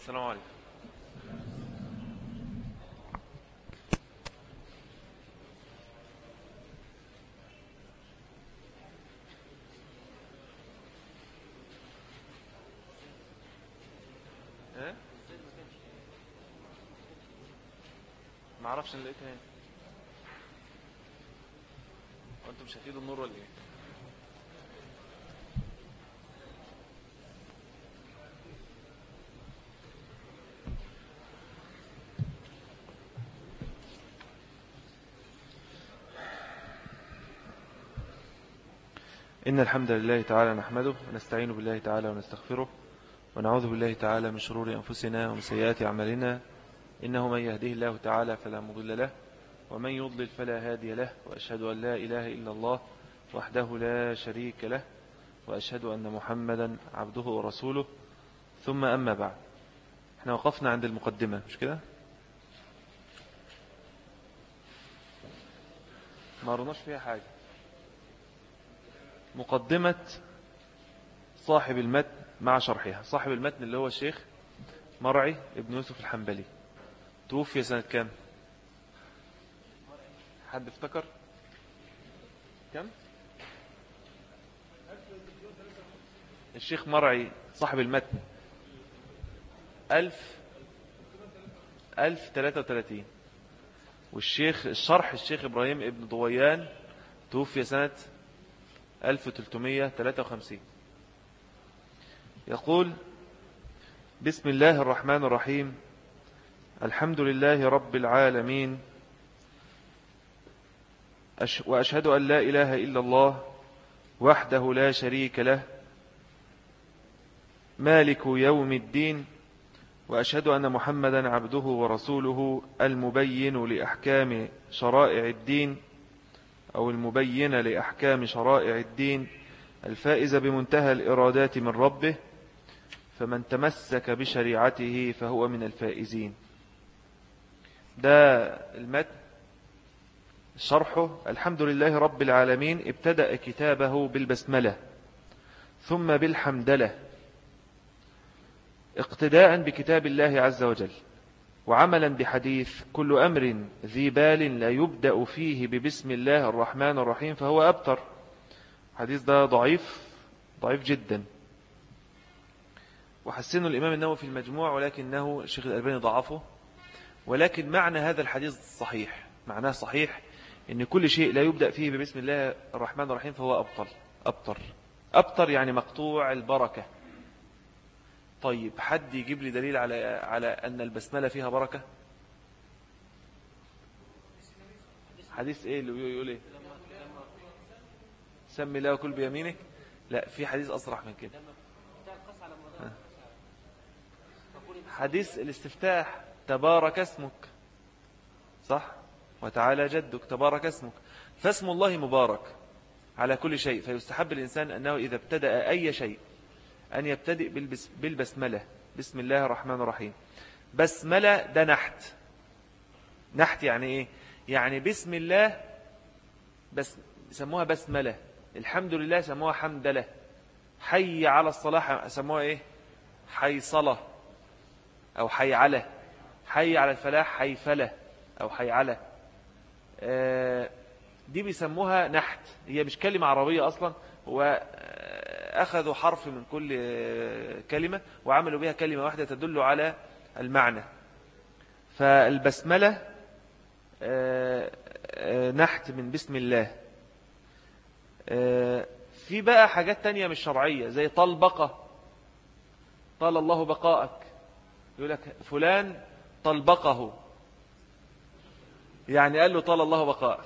السلام عليكم. ايه ما اعرفش ان لقيتها هنا. وانتم مش هتفيدوا النور ولا ايه؟ إن الحمد لله تعالى نحمده ونستعين بالله تعالى ونستغفره ونعوذ بالله تعالى من شرور أنفسنا ومن سيئات أعمالنا. إنه من يهده الله تعالى فلا مضل له ومن يضلل فلا هادي له، وأشهد أن لا إله إلا الله وحده لا شريك له، وأشهد أن محمدا عبده ورسوله. ثم أما بعد، احنا وقفنا عند المقدمة مش كده؟ ما رناش فيها حاجة. مقدمة صاحب المتن مع شرحها. صاحب المتن اللي هو الشيخ مرعي ابن يوسف الحنبلي، توفي سنة كام؟ حد افتكر كم؟ الشيخ مرعي صاحب المتن 1033، والشيخ الشيخ إبراهيم ابن ضويان توفي سنة 1353. يقول: بسم الله الرحمن الرحيم، الحمد لله رب العالمين، وأشهد أن لا إله إلا الله وحده لا شريك له مالك يوم الدين، وأشهد أن محمدا عبده ورسوله المبين لأحكام شرائع الدين، أو المبين لأحكام شرائع الدين، الفائز بمنتهى الإرادات من ربه، فمن تمسك بشريعته فهو من الفائزين. ده المتن. شرحه: الحمد لله رب العالمين ابتدأ كتابه بالبسملة ثم بالحمدلة، اقتداء بكتاب الله عز وجل، وعملا بحديث: كل أمر ذي بال لا يبدأ فيه ببسم الله الرحمن الرحيم فهو أبتر. حديث ده ضعيف جدا، وحسنه الإمام النووي في المجموع، ولكنه الشيخ الألباني ضعفه. ولكن معنى هذا الحديث صحيح، معناه صحيح، إن كل شيء لا يبدأ فيه ببسم الله الرحمن الرحيم فهو أبتر يعني مقطوع البركة. طيب، حد يجيب لي دليل على أن البسملة فيها بركة؟ حديث إيه اللي يقول إيه؟ سمي الله وكل بيمينك. لا، في حديث أصرح من كده. حديث الاستفتاح: تبارك اسمك، صح؟ وتعالى جدك، تبارك اسمك. فاسم الله مبارك على كل شيء، فيستحب الإنسان أنه إذا ابتدأ أي شيء أن يبتدئ بالبسملة، بسم الله الرحمن الرحيم. بسملة ده نحت يعني إيه؟ يعني بسم الله بس سموها بسملة، الحمد لله سموها حمدلة، حي على الصلاة سموها إيه؟ حي صلاة أو حي على، حي على الفلاح حيفلة أو حي على. دي بيسموها نحت، هي مش كلمة عربية أصلا، وأخذوا حرف من كل كلمة وعملوا بها كلمة واحدة تدل على المعنى. فالبسملة نحت من بسم الله. في بقى حاجات تانية مش شرعية، زي طلبقة، طال الله بقاءك، يقول لك فلان طلبقه، يعني قال له طال الله بقاءك.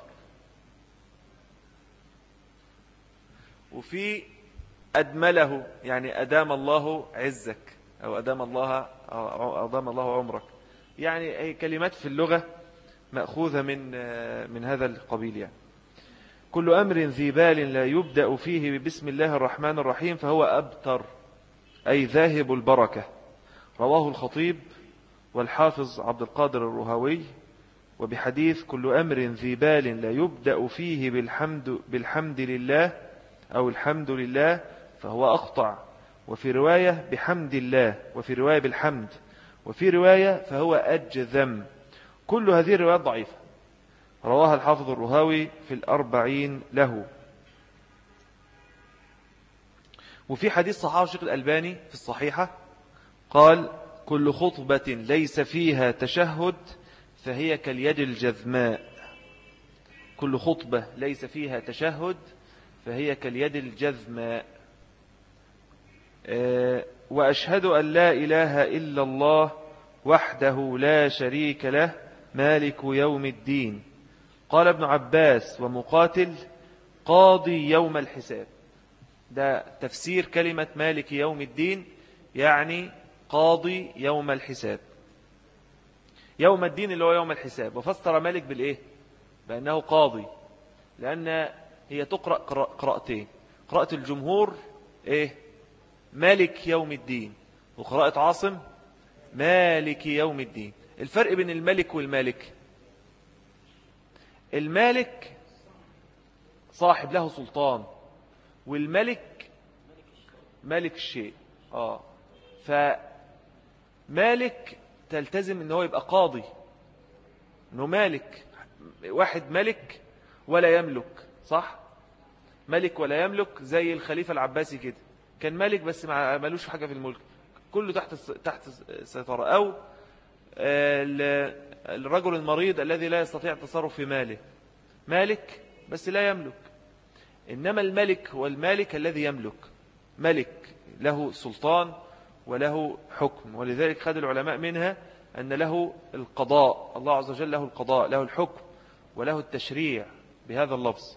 وفي أدمله، يعني أدام الله عزك، أو أدام الله عمرك. يعني أي كلمات في اللغة مأخوذة من هذا القبيل. يعني كل أمر ذي بال لا يبدأ فيه بسم الله الرحمن الرحيم فهو أبتر، أي ذاهب البركة. رواه الخطيب والحافظ عبد القادر الرهوي. وبحديث كل أمر ذي بال لا يبدأ فيه بالحمد لله أو الحمد لله فهو أقطع، وفي رواية بحمد الله، وفي رواية بالحمد، وفي رواية فهو أجذم. كل هذه الروايات ضعيفة، رواها الحافظ الرهاوي في الأربعين له. وفي حديث صححه الشيخ الألباني في الصحيحة قال: كل خطبة ليس فيها تشهد فهي كاليد الجذماء. كل خطبة ليس فيها تشهد فهي كاليد الجذماء. وأشهد أن لا إله إلا الله وحده لا شريك له مالك يوم الدين. قال ابن عباس ومقاتل: قاضي يوم الحساب. ده تفسير كلمة مالك يوم الدين، يعني قاضي يوم الحساب. يوم الدين اللي هو يوم الحساب. وفسر مالك بالإيه؟ بأنه قاضي، لأن هي تقرأ قراءتين. قراءة الجمهور إيه؟ مالك يوم الدين، وقراءة عاصم مالك يوم الدين. الفرق بين الملك والمالك: المالك صاحب له سلطان، والملك مالك الشيء. فمالك تلتزم انه يبقى قاضي، انه مالك. واحد ملك ولا يملك، صح؟ ملك ولا يملك، زي الخليفة العباسي كده، كان مالك بس مالوش حاجة في الملك، كله تحت سيطرة. أو الرجل المريض الذي لا يستطيع التصرف في ماله، مالك بس لا يملك. إنما الملك هو المالك الذي يملك، ملك له سلطان وله حكم. ولذلك خد العلماء منها أن له القضاء، الله عز وجل له القضاء، له الحكم وله التشريع بهذا اللفظ.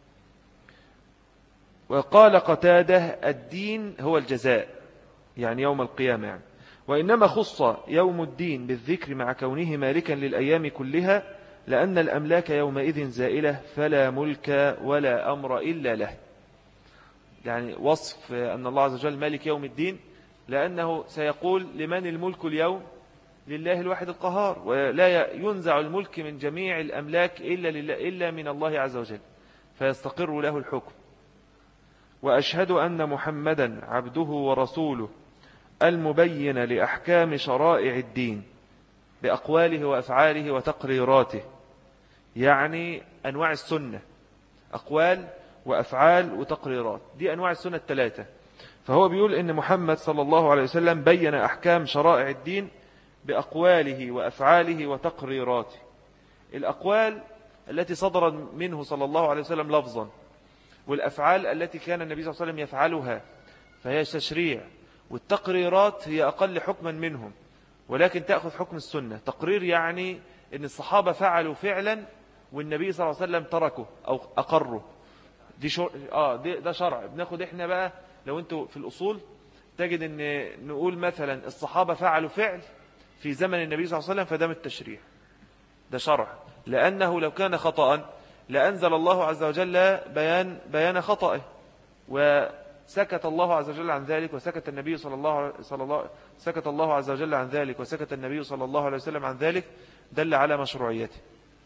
وقال قتادة: الدين هو الجزاء، يعني يوم القيامة يعني. وإنما خص يوم الدين بالذكر مع كونه مالكا للأيام كلها، لأن الأملاك يومئذ زائلة فلا ملك ولا أمر إلا له. يعني وصف أن الله عز وجل مالك يوم الدين، لأنه سيقول: لمن الملك اليوم؟ لله الواحد القهار، ولا ينزع الملك من جميع الأملاك إلا من الله عز وجل، فيستقر له الحكم. وأشهد أن محمدا عبده ورسوله المبين لأحكام شرائع الدين بأقواله وأفعاله وتقريراته، يعني أنواع السنة، أقوال وأفعال وتقريرات، دي أنواع السنة الثلاثة. فهو بيقول إن محمد صلى الله عليه وسلم بين أحكام شرائع الدين بأقواله وأفعاله وتقريراته. الأقوال التي صدر منه صلى الله عليه وسلم لفظا، والأفعال التي كان النبي صلى الله عليه وسلم يفعلها فهي تشريع، والتقريرات هي أقل حكما منهم ولكن تأخذ حكم السنة. تقرير يعني أن الصحابة فعلوا فعلا والنبي صلى الله عليه وسلم تركه أو أقره، ده شرع. بناخد إحنا بقى، لو أنتوا في الأصول تجد أن نقول مثلا الصحابة فعلوا فعل في زمن النبي صلى الله عليه وسلم فده من التشريع، ده شرع. لأنه لو كان خطأ لأنزل الله عز وجل بيان خطأه، وسكت الله عز وجل عن ذلك، وسكت النبي سكت الله عز وجل عن ذلك، وسكت النبي صلى الله عليه وسلم عن ذلك، دل على مشروعيته.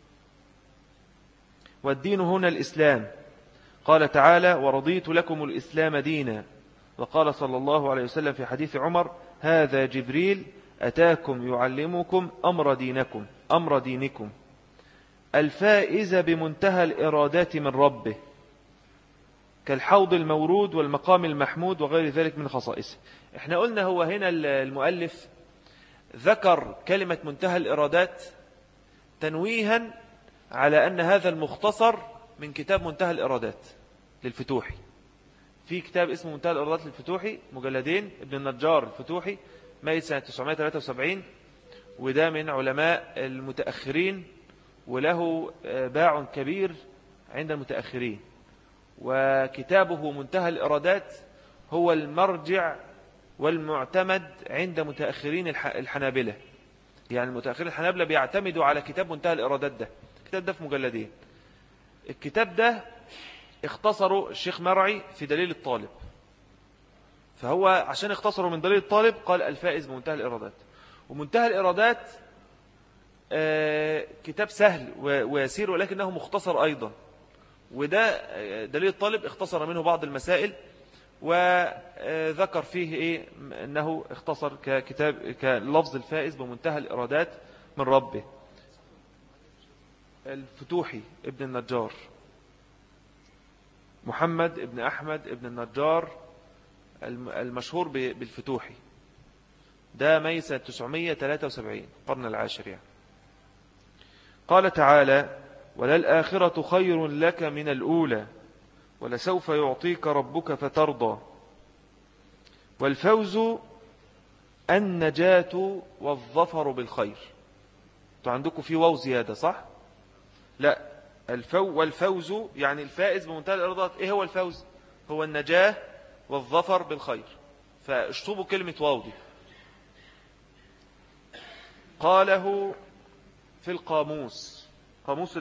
والدين هنا الإسلام. قال تعالى: ورضيت لكم الإسلام دينا. وقال صلى الله عليه وسلم في حديث عمر: هذا جبريل أتاكم يعلمكم أمر دينكم. الفائز بمنتهى الإرادات من ربه، كالحوض المورود والمقام المحمود وغير ذلك من خصائصه. احنا قلنا هو هنا المؤلف ذكر كلمة منتهى الإرادات تنويها على أن هذا المختصر من كتاب منتهى الإرادات للفتوحي. في كتاب اسمه منتهى الإرادات للفتوحي، مجلدين، ابن النجار الفتوحي، ميت سنة 973، وده من علماء المتأخرين وله باع كبير عند المتأخرين. وكتابه منتهى الإرادات هو المرجع والمعتمد عند متأخرين الحنابلة. يعني المتأخرين الحنابلة بيعتمدوا على كتاب منتهى الإرادات ده. الكتاب ده في مجلدين. الكتاب ده اختصروا الشيخ مرعي في دليل الطالب، فهو عشان اختصروا من دليل الطالب قال الفائز بمنتهى الإرادات. ومنتهى الإرادات كتاب سهل ويسير ولكنه مختصر أيضا، وده دليل الطالب اختصر منه بعض المسائل وذكر فيه إيه أنه اختصر كلفظ الفائز بمنتهى الإرادات من ربه. الفتوحي ابن النجار، محمد ابن أحمد ابن النجار المشهور بالفتوحي، ده ميت سنة 973 القرن العاشر يعني. قال تعالى: وللآخرة خير لك من الأولى ولسوف يعطيك ربك فترضى. والفوز النجاة والظفر بالخير. انتوا عندكم في واو زيادة صح؟ لا، والفوز يعني الفائز بمنتهى الإرادات. ايه هو الفوز؟ هو النجاة والظفر بالخير، فاشطبوا كلمة واو دي. قاله في القاموس، قاموس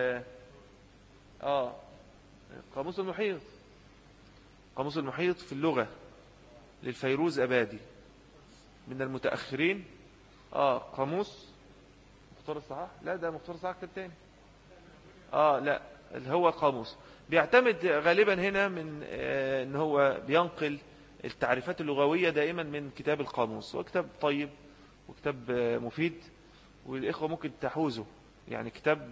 قاموس المحيط، قاموس المحيط في اللغة للفيروز أبادي من المتأخرين. قاموس مختار الصحاح، لا ده مختار الصحاح كتاب تاني. لا، اللي هو قاموس بيعتمد غالبا هنا من ان هو بينقل التعريفات اللغوية دائما من كتاب القاموس، وكتاب طيب وكتاب مفيد، والإخوة ممكن تحوزه يعني. كتاب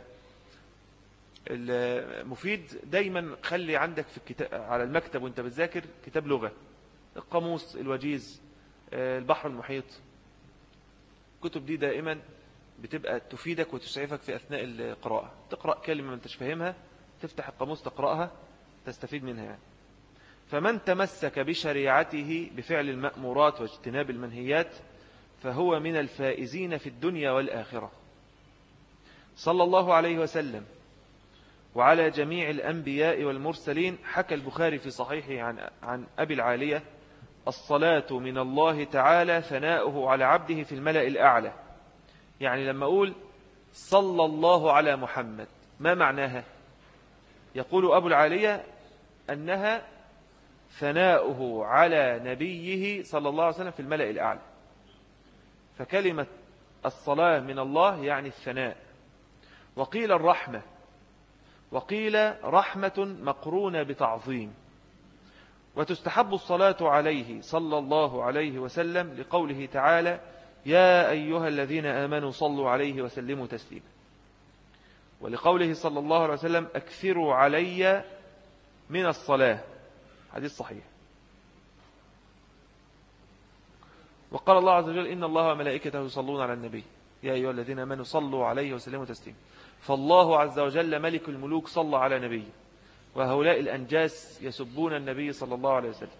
المفيد دايما خلي عندك في الكتاب على المكتب وانت بتذاكر كتاب لغة، القاموس، الوجيز، البحر المحيط. الكتب دي دائما بتبقى تفيدك وتسعفك في أثناء القراءة. تقرأ كلمة ما انتش فاهمها، تفتح القاموس تقرأها تستفيد منها يعني. فمن تمسك بشريعته بفعل المأمورات واجتناب المنهيات فهو من الفائزين في الدنيا والآخرة. صلى الله عليه وسلم وعلى جميع الأنبياء والمرسلين. حكى البخاري في صحيحه عن أبي العالية: الصلاة من الله تعالى ثناؤه على عبده في الملأ الأعلى. يعني لما أقول صلى الله على محمد، ما معناها؟ يقول أبو العالية أنها ثناؤه على نبيه صلى الله عليه وسلم في الملأ الأعلى. فكلمة الصلاة من الله يعني الثناء. وقيل الرحمة، وقيل رحمة مقرونة بتعظيم. وتستحب الصلاة عليه صلى الله عليه وسلم لقوله تعالى: يا أيها الذين آمنوا صلوا عليه وسلموا تسليما. ولقوله صلى الله عليه وسلم: أكثروا علي من الصلاة، حديث صحيح. وقال الله عز وجل: إن الله وملائكته يصلون على النبي يا أيها الذين آمنوا صلوا عليه وسلموا تسليما. فالله عز وجل ملك الملوك صلى على نبيه، وهؤلاء الأنجاس يسبون النبي صلى الله عليه وسلم،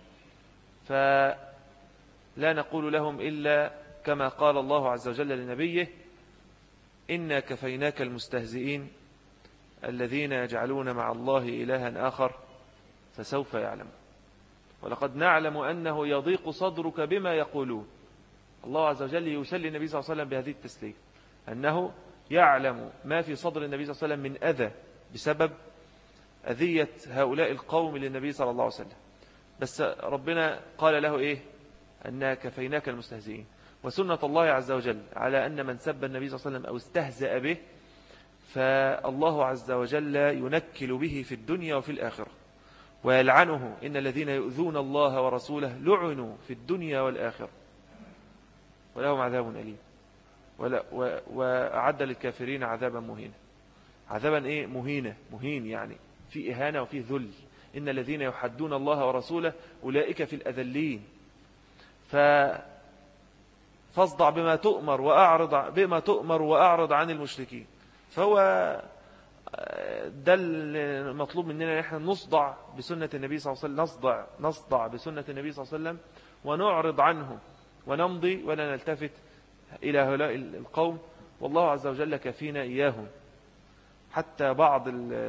فلا نقول لهم إلا كما قال الله عز وجل لنبيه: إنا كفيناك المستهزئين الذين يجعلون مع الله إلها آخر فسوف يعلم. ولقد نعلم أنه يضيق صدرك بما يقولون. الله عز وجل يسلي النبي صلى الله عليه وسلم بهذه التسلية، أنه يعلم ما في صدر النبي صلى الله عليه وسلم من أذى بسبب أذية هؤلاء القوم للنبي صلى الله عليه وسلم. بس ربنا قال له إيه؟ أننا كفيناك المستهزئين. وسنة الله عز وجل على أن من سب النبي صلى الله عليه وسلم أو استهزأ به فالله عز وجل ينكل به في الدنيا وفي الآخرة ويلعنه. إن الذين يؤذون الله ورسوله لعنوا في الدنيا والآخرة ولهم عذاب أليم. وأعد للكافرين عذابا مهينا. عذابا إيه؟ مهين يعني في إهانة وفي ذل. إن الذين يحدون الله ورسوله أولئك في الأذلين. فاصدع بما تؤمر وأعرض عن المشركين. فهو ده المطلوب مننا، نحن نصدع بسنة النبي صلى الله عليه وسلم، نصدع بسنة النبي صلى الله عليه وسلم ونعرض عنه ونمضي ولا نلتفت إلى هؤلاء القوم. والله عز وجل كفينا إياهم. حتى بعض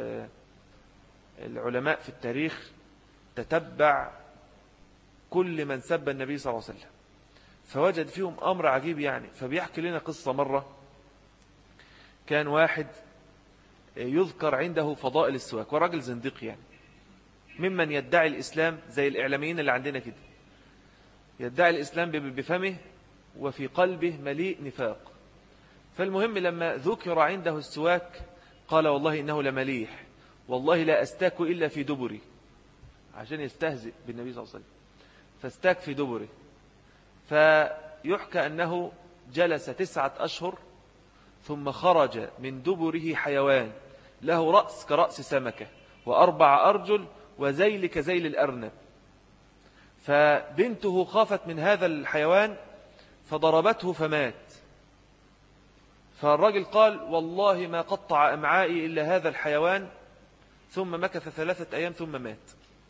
العلماء في التاريخ تتبع كل من سب النبي صلى الله عليه وسلم فوجد فيهم أمر عجيب يعني. فبيحكي لنا قصة مرة، كان واحد يذكر عنده فضائل السواك، وراجل زنديق يعني، ممن يدعي الإسلام زي الإعلاميين اللي عندنا كده، يدعي الإسلام بفمه وفي قلبه مليء نفاق. فالمهم لما ذكر عنده السواك قال: والله إنه لمليح، والله لا أستاك إلا في دبري. عشان يستهزئ بالنبي صلى الله عليه وسلم، فاستاك في دبره. فيحكى أنه جلس 9 أشهر ثم خرج من دبره حيوان له رأس كرأس سمكة و4 أرجل وذيل كذيل الأرنب. فبنته خافت من هذا الحيوان فضربته فمات. فالرجل قال والله ما قطع أمعائي إلا هذا الحيوان، ثم مكث 3 أيام ثم مات.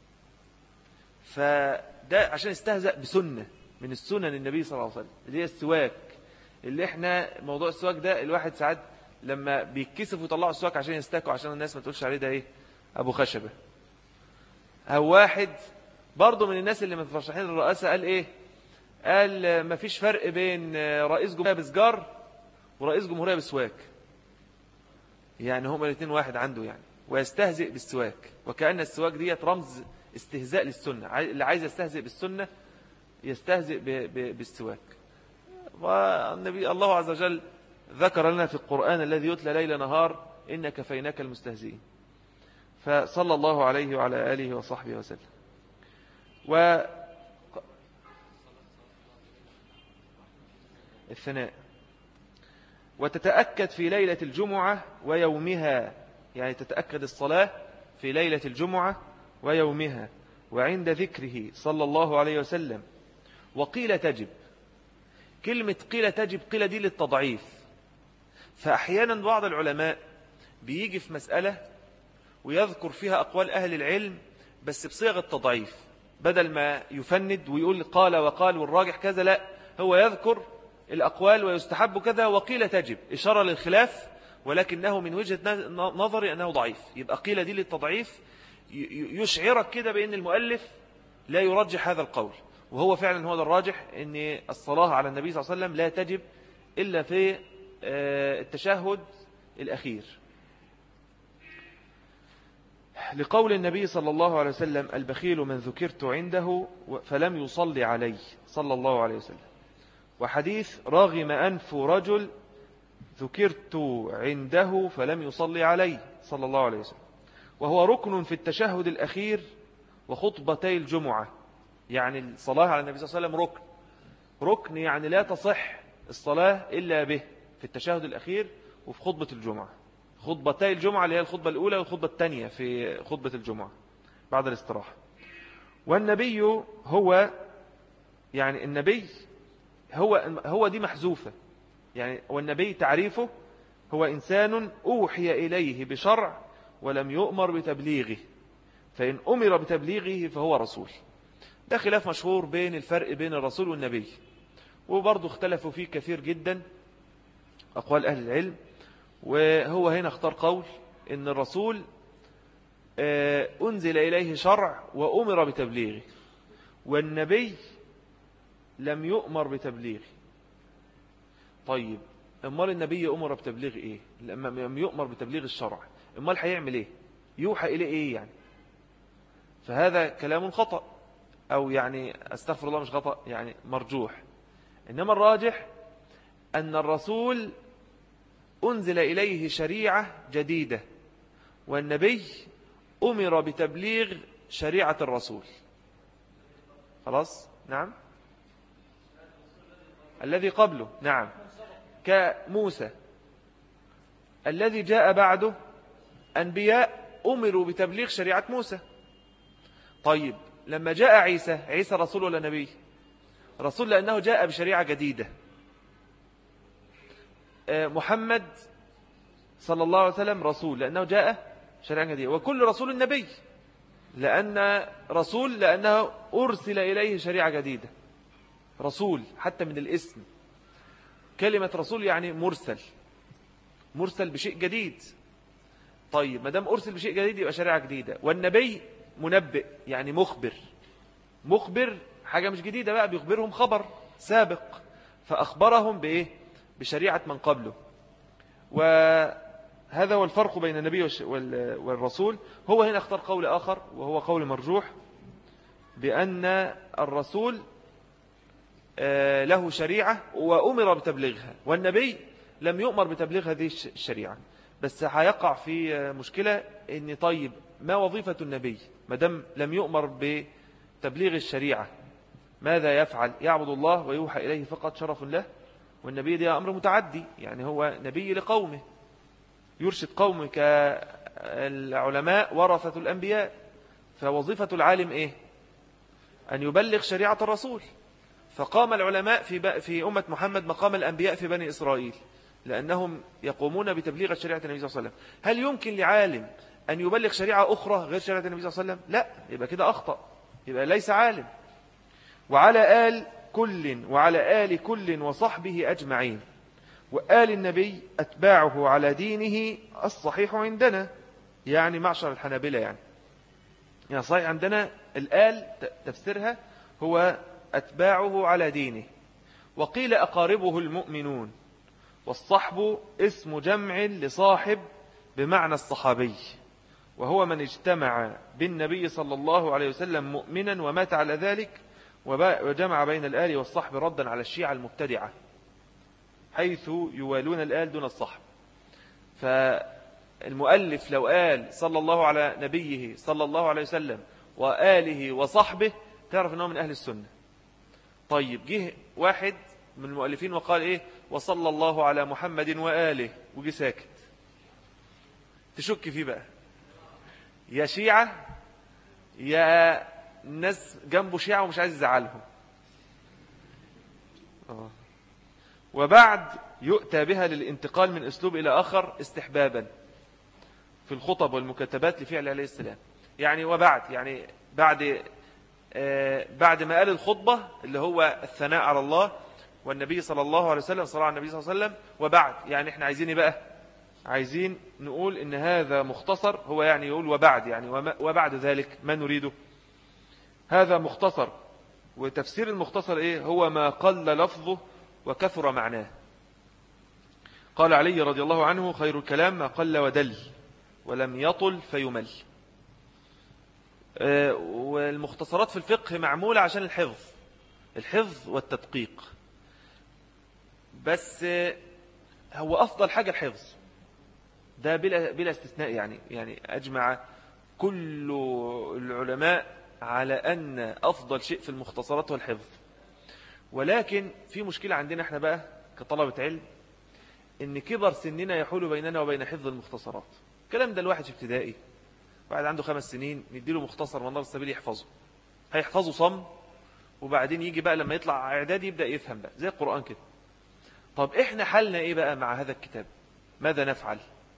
فده عشان استهزأ بسنة من السنن النبي صلى الله عليه وسلم اللي هي السواك. اللي احنا موضوع السواك ده الواحد ساعات لما بيتكسف ويطلعوا السواك عشان يستاكوا عشان الناس ما تقولش عليه ده ايه ابو خشبة. او واحد برضو من الناس اللي مترشحين للرئاسة قال ايه، قال ما فيش فرق بين رئيس جمهورية بسجار ورئيس جمهورية بسواك، يعني هما الاثنين واحد عنده يعني، ويستهزئ بالسواك وكأن السواك ديت رمز استهزاء للسنة. اللي عايز يستهزئ بالسنة يستهزئ بالسواك. والنبي الله عز وجل ذكر لنا في القرآن الذي يتلى ليل نهار إن كفيناك المستهزئين. فصلى الله عليه وعلى آله وصحبه وسلم. الثناء وتتأكد في ليلة الجمعة ويومها، يعني تتأكد الصلاة في ليلة الجمعة ويومها وعند ذكره صلى الله عليه وسلم. وقيل تجب، كلمة قيل تجب قيل دي للتضعيف. فأحيانا بعض العلماء بيجي في مسألة ويذكر فيها أقوال أهل العلم بس بصيغة التضعيف، بدل ما يفند ويقول قال وقال والراجح كذا، لا هو يذكر الأقوال ويستحب كذا وقيل تجب إشارة للخلاف، ولكنه من وجهة نظري أنه ضعيف. يبقى قيل دي للتضعيف يشعرك كده بأن المؤلف لا يرجح هذا القول، وهو فعلا هو الراجح أن الصلاة على النبي صلى الله عليه وسلم لا تجب إلا في التشهد الأخير، لقول النبي صلى الله عليه وسلم البخيل من ذكرت عنده فلم يصلي عليه صلى الله عليه وسلم. وحديث راغم أنف رجل ذكرت عنده فلم يصلي عليه صلى الله عليه وسلم. وهو ركن في التشهد الأخير وخطبتي الجمعة، يعني الصلاة على النبي صلى الله عليه وسلم ركن يعني لا تصح الصلاة إلا به في التشهد الأخير وفي خطبة الجمعة. خطبتي الجمعة اللي هي الخطبة الأولى والخطبة الثانية في خطبة الجمعة بعد الاستراحة. والنبي هو يعني النبي هو دي محذوفة، يعني والنبي تعريفه هو إنسان أوحي إليه بشرع ولم يؤمر بتبليغه، فإن أمر بتبليغه فهو رسول. ده خلاف مشهور بين الفرق بين الرسول والنبي، وبرضه اختلفوا فيه كثير جدا أقوال أهل العلم. وهو هنا اختار قول إن الرسول أنزل إليه شرع وأمر بتبليغه، والنبي لم يؤمر بتبليغه. طيب امال النبي أمر بتبليغ إيه؟ لم يؤمر بتبليغ الشرع، امال هيعمل إيه؟ يوحى إليه إيه يعني؟ فهذا كلام خطأ، أو يعني أستغفر الله مش خطأ، يعني مرجوح. إنما الراجح أن الرسول أنزل إليه شريعة جديدة، والنبي أمر بتبليغ شريعة الرسول. خلاص؟ نعم، الذي قبله، نعم، كموسى. الذي جاء بعده أنبياء أمروا بتبليغ شريعة موسى. طيب لما جاء عيسى رسول ولا نبي؟ رسول، لأنه جاء بشريعة جديدة. محمد صلى الله عليه وسلم رسول لأنه جاء شريعة جديدة، وكل رسول النبي، لأن رسول لأنه أرسل إليه شريعة جديدة. رسول حتى من الاسم، كلمة رسول يعني مرسل بشيء جديد. طيب ما دام أرسل بشيء جديد يبقى شريعة جديدة. والنبي منبئ يعني مخبر حاجة مش جديدة بقى، بيخبرهم خبر سابق، فأخبرهم بإيه؟ بشريعة من قبله. وهذا هو الفرق بين النبي والرسول. هو هنا اختار قول آخر وهو قول مرجوح، بأن الرسول له شريعة وأمر بتبليغها، والنبي لم يؤمر بتبليغ هذه الشريعة. بس هيقع في مشكلة إن طيب ما وظيفة النبي؟ مدام لم يؤمر بتبليغ الشريعة ماذا يفعل؟ يعبد الله ويوحى إليه فقط شرف له. والنبي ده أمر متعدي، يعني هو نبي لقومه يرشد قومه، كالعلماء ورثة الأنبياء. فوظيفة العالم إيه؟ أن يبلغ شريعة الرسول. فقام العلماء في أمة محمد مقام الأنبياء في بني إسرائيل، لأنهم يقومون بتبليغ شريعة النبي صلى الله عليه وسلم. هل يمكن لعالم أن يبلغ شريعة أخرى غير شريعة النبي صلى الله عليه وسلم؟ لا، يبقى كده أخطأ، يبقى ليس عالم. وعلى آل كل وصحبه أجمعين، وآل النبي أتباعه على دينه الصحيح عندنا، يعني معشر الحنابلة، يعني صحيح عندنا الآل تفسيرها هو أتباعه على دينه. وقيل أقاربه المؤمنون، والصحب اسم جمع لصاحب بمعنى الصحابي، وهو من اجتمع بالنبي صلى الله عليه وسلم مؤمنا ومات على ذلك، وجمع بين الآل والصحب ردا على الشيعة المبتدعة حيث يوالون الآل دون الصحب. فالمؤلف لو قال صلى الله على نبيه صلى الله عليه وسلم وآله وصحبه تعرف أنه من أهل السنة. طيب جه واحد من المؤلفين وقال إيه وصلى الله على محمد وآله وجي ساكت، تشك فيه بقى، يا شيعة يا الناس جنبه شيعة ومش عايز يزعلهم. وبعد يؤتى بها للانتقال من أسلوب إلى آخر استحبابا في الخطب والمكتبات لفعل عليه السلام. يعني وبعد، يعني بعد ما قال الخطبة اللي هو الثناء على الله والنبي صلى الله عليه وسلم، صلى على النبي صلى الله عليه وسلم، وبعد يعني احنا عايزين ايه بقى؟ عايزين نقول ان هذا مختصر، هو يعني يقول وبعد، يعني وبعد ذلك ما نريده هذا مختصر. وتفسير المختصر ايه؟ هو ما قل لفظه وكثر معناه. قال علي رضي الله عنه خير الكلام ما قل ودل ولم يطل فيمل. والمختصرات في الفقه معمولة عشان الحفظ والتدقيق، بس هو أفضل حاجة الحفظ ده بلا استثناء. يعني أجمع كل العلماء على أن أفضل شيء في المختصرات هو الحفظ. ولكن في مشكلة عندنا احنا بقى كطلبة علم، ان كبر سننا يحول بيننا وبين حفظ المختصرات. الكلام ده الواحد في ابتدائي، واحد عنده 5 سنين نديله مختصر منار السبيل يحفظه، هيحفظه صم، وبعدين يجي بقى لما يطلع اعدادي يبدأ يفهم بقى زي القرآن كده. طب احنا حلنا ايه بقى مع هذا الكتاب؟ ماذا نفعل؟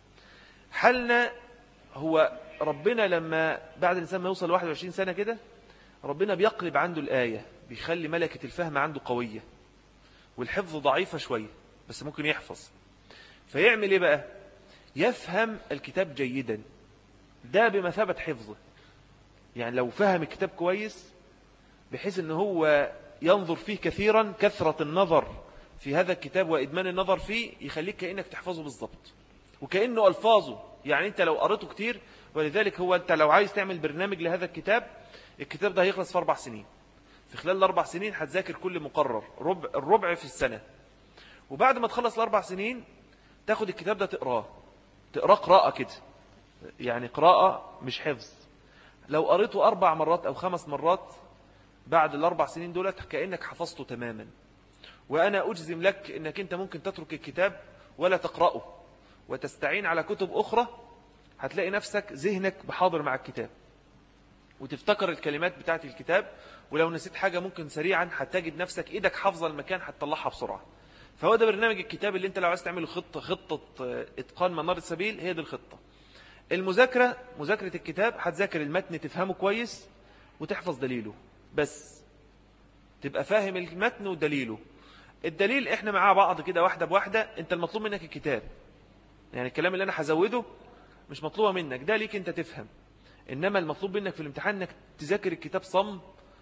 حلنا هو ربنا لما بعد الإنسان ما يوصل 21 سنة كده ربنا بيقلب عنده الآية، بيخلي ملكة الفهم عنده قوية والحفظ ضعيفة شوية بس ممكن يحفظ. فيعمل ايه بقى؟ يفهم الكتاب جيدا، ده بمثابة حفظه. يعني لو فهم الكتاب كويس بحيث ان هو ينظر فيه كثيرا، كثرة النظر في هذا الكتاب وإدمان النظر فيه يخليك كأنك تحفظه بالضبط وكأنه ألفاظه. يعني انت لو قرأته كتير، ولذلك هو انت لو عايز تعمل برنامج لهذا الكتاب ده هيخلص في 4 سنين. في خلال ال4 سنين هتذاكر كل مقرر الربع في السنة، وبعد ما تخلص ال4 سنين تاخد الكتاب ده تقراه قراءة كده، يعني قراءة مش حفظ. لو قريته 4 مرات أو 5 مرات بعد ال4 سنين دولت كأنك حفظته تماما. وأنا أجزم لك أنك أنت ممكن تترك الكتاب ولا تقرأه وتستعين على كتب أخرى، هتلاقي نفسك ذهنك بحاضر مع الكتاب وتفتكر الكلمات بتاعت الكتاب، ولو نسيت حاجة ممكن سريعا هتجد نفسك إيدك حافظة المكان هتطلعها بسرعة. فهو ده برنامج الكتاب اللي انت لو عايز تعمل خطة إتقان منار السبيل، هي دي الخطة. مذاكرة الكتاب هتذاكر المتن تفهمه كويس وتحفظ دليله، بس تبقى فاهم المتن ودليله. الدليل احنا مع بعض كده واحدة بواحدة. انت المطلوب منك الكتاب، يعني الكلام اللي انا هزوده مش مطلوبة منك، ده ليك انت تفهم. انما المطلوب منك في الامتحان انك تذاكر الكتاب صم،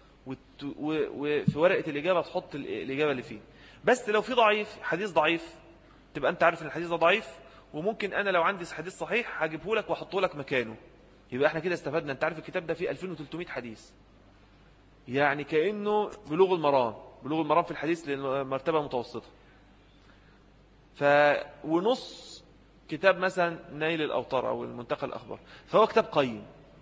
وفي ورقة الإجابة تحط الإجابة اللي فيه. بس لو في حديث ضعيف تبقى انت عارف ان الحديث ده ضعيف، وممكن انا لو عندي حديث صحيح هجيبه لك واحطه لك مكانه. يبقى احنا كده استفدنا. انت عارف الكتاب ده فيه 2300 حديث، يعني كأنه بلوغ المرام في الحديث لمرتبة متوسطة. ونص كتاب مثلا نيل الأوطار أو المنتقى الأخبار، فهو كتاب قيم.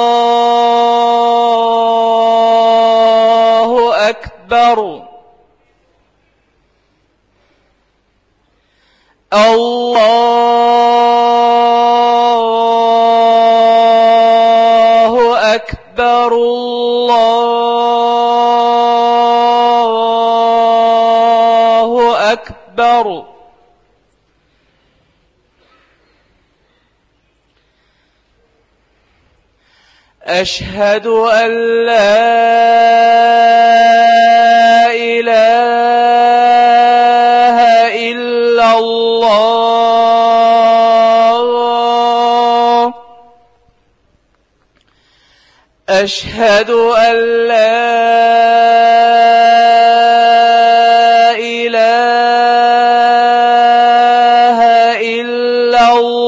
أكبر الله أكبر الله أكبر أشهد أن لا إله إلا الله أشهد أن لا إله إلا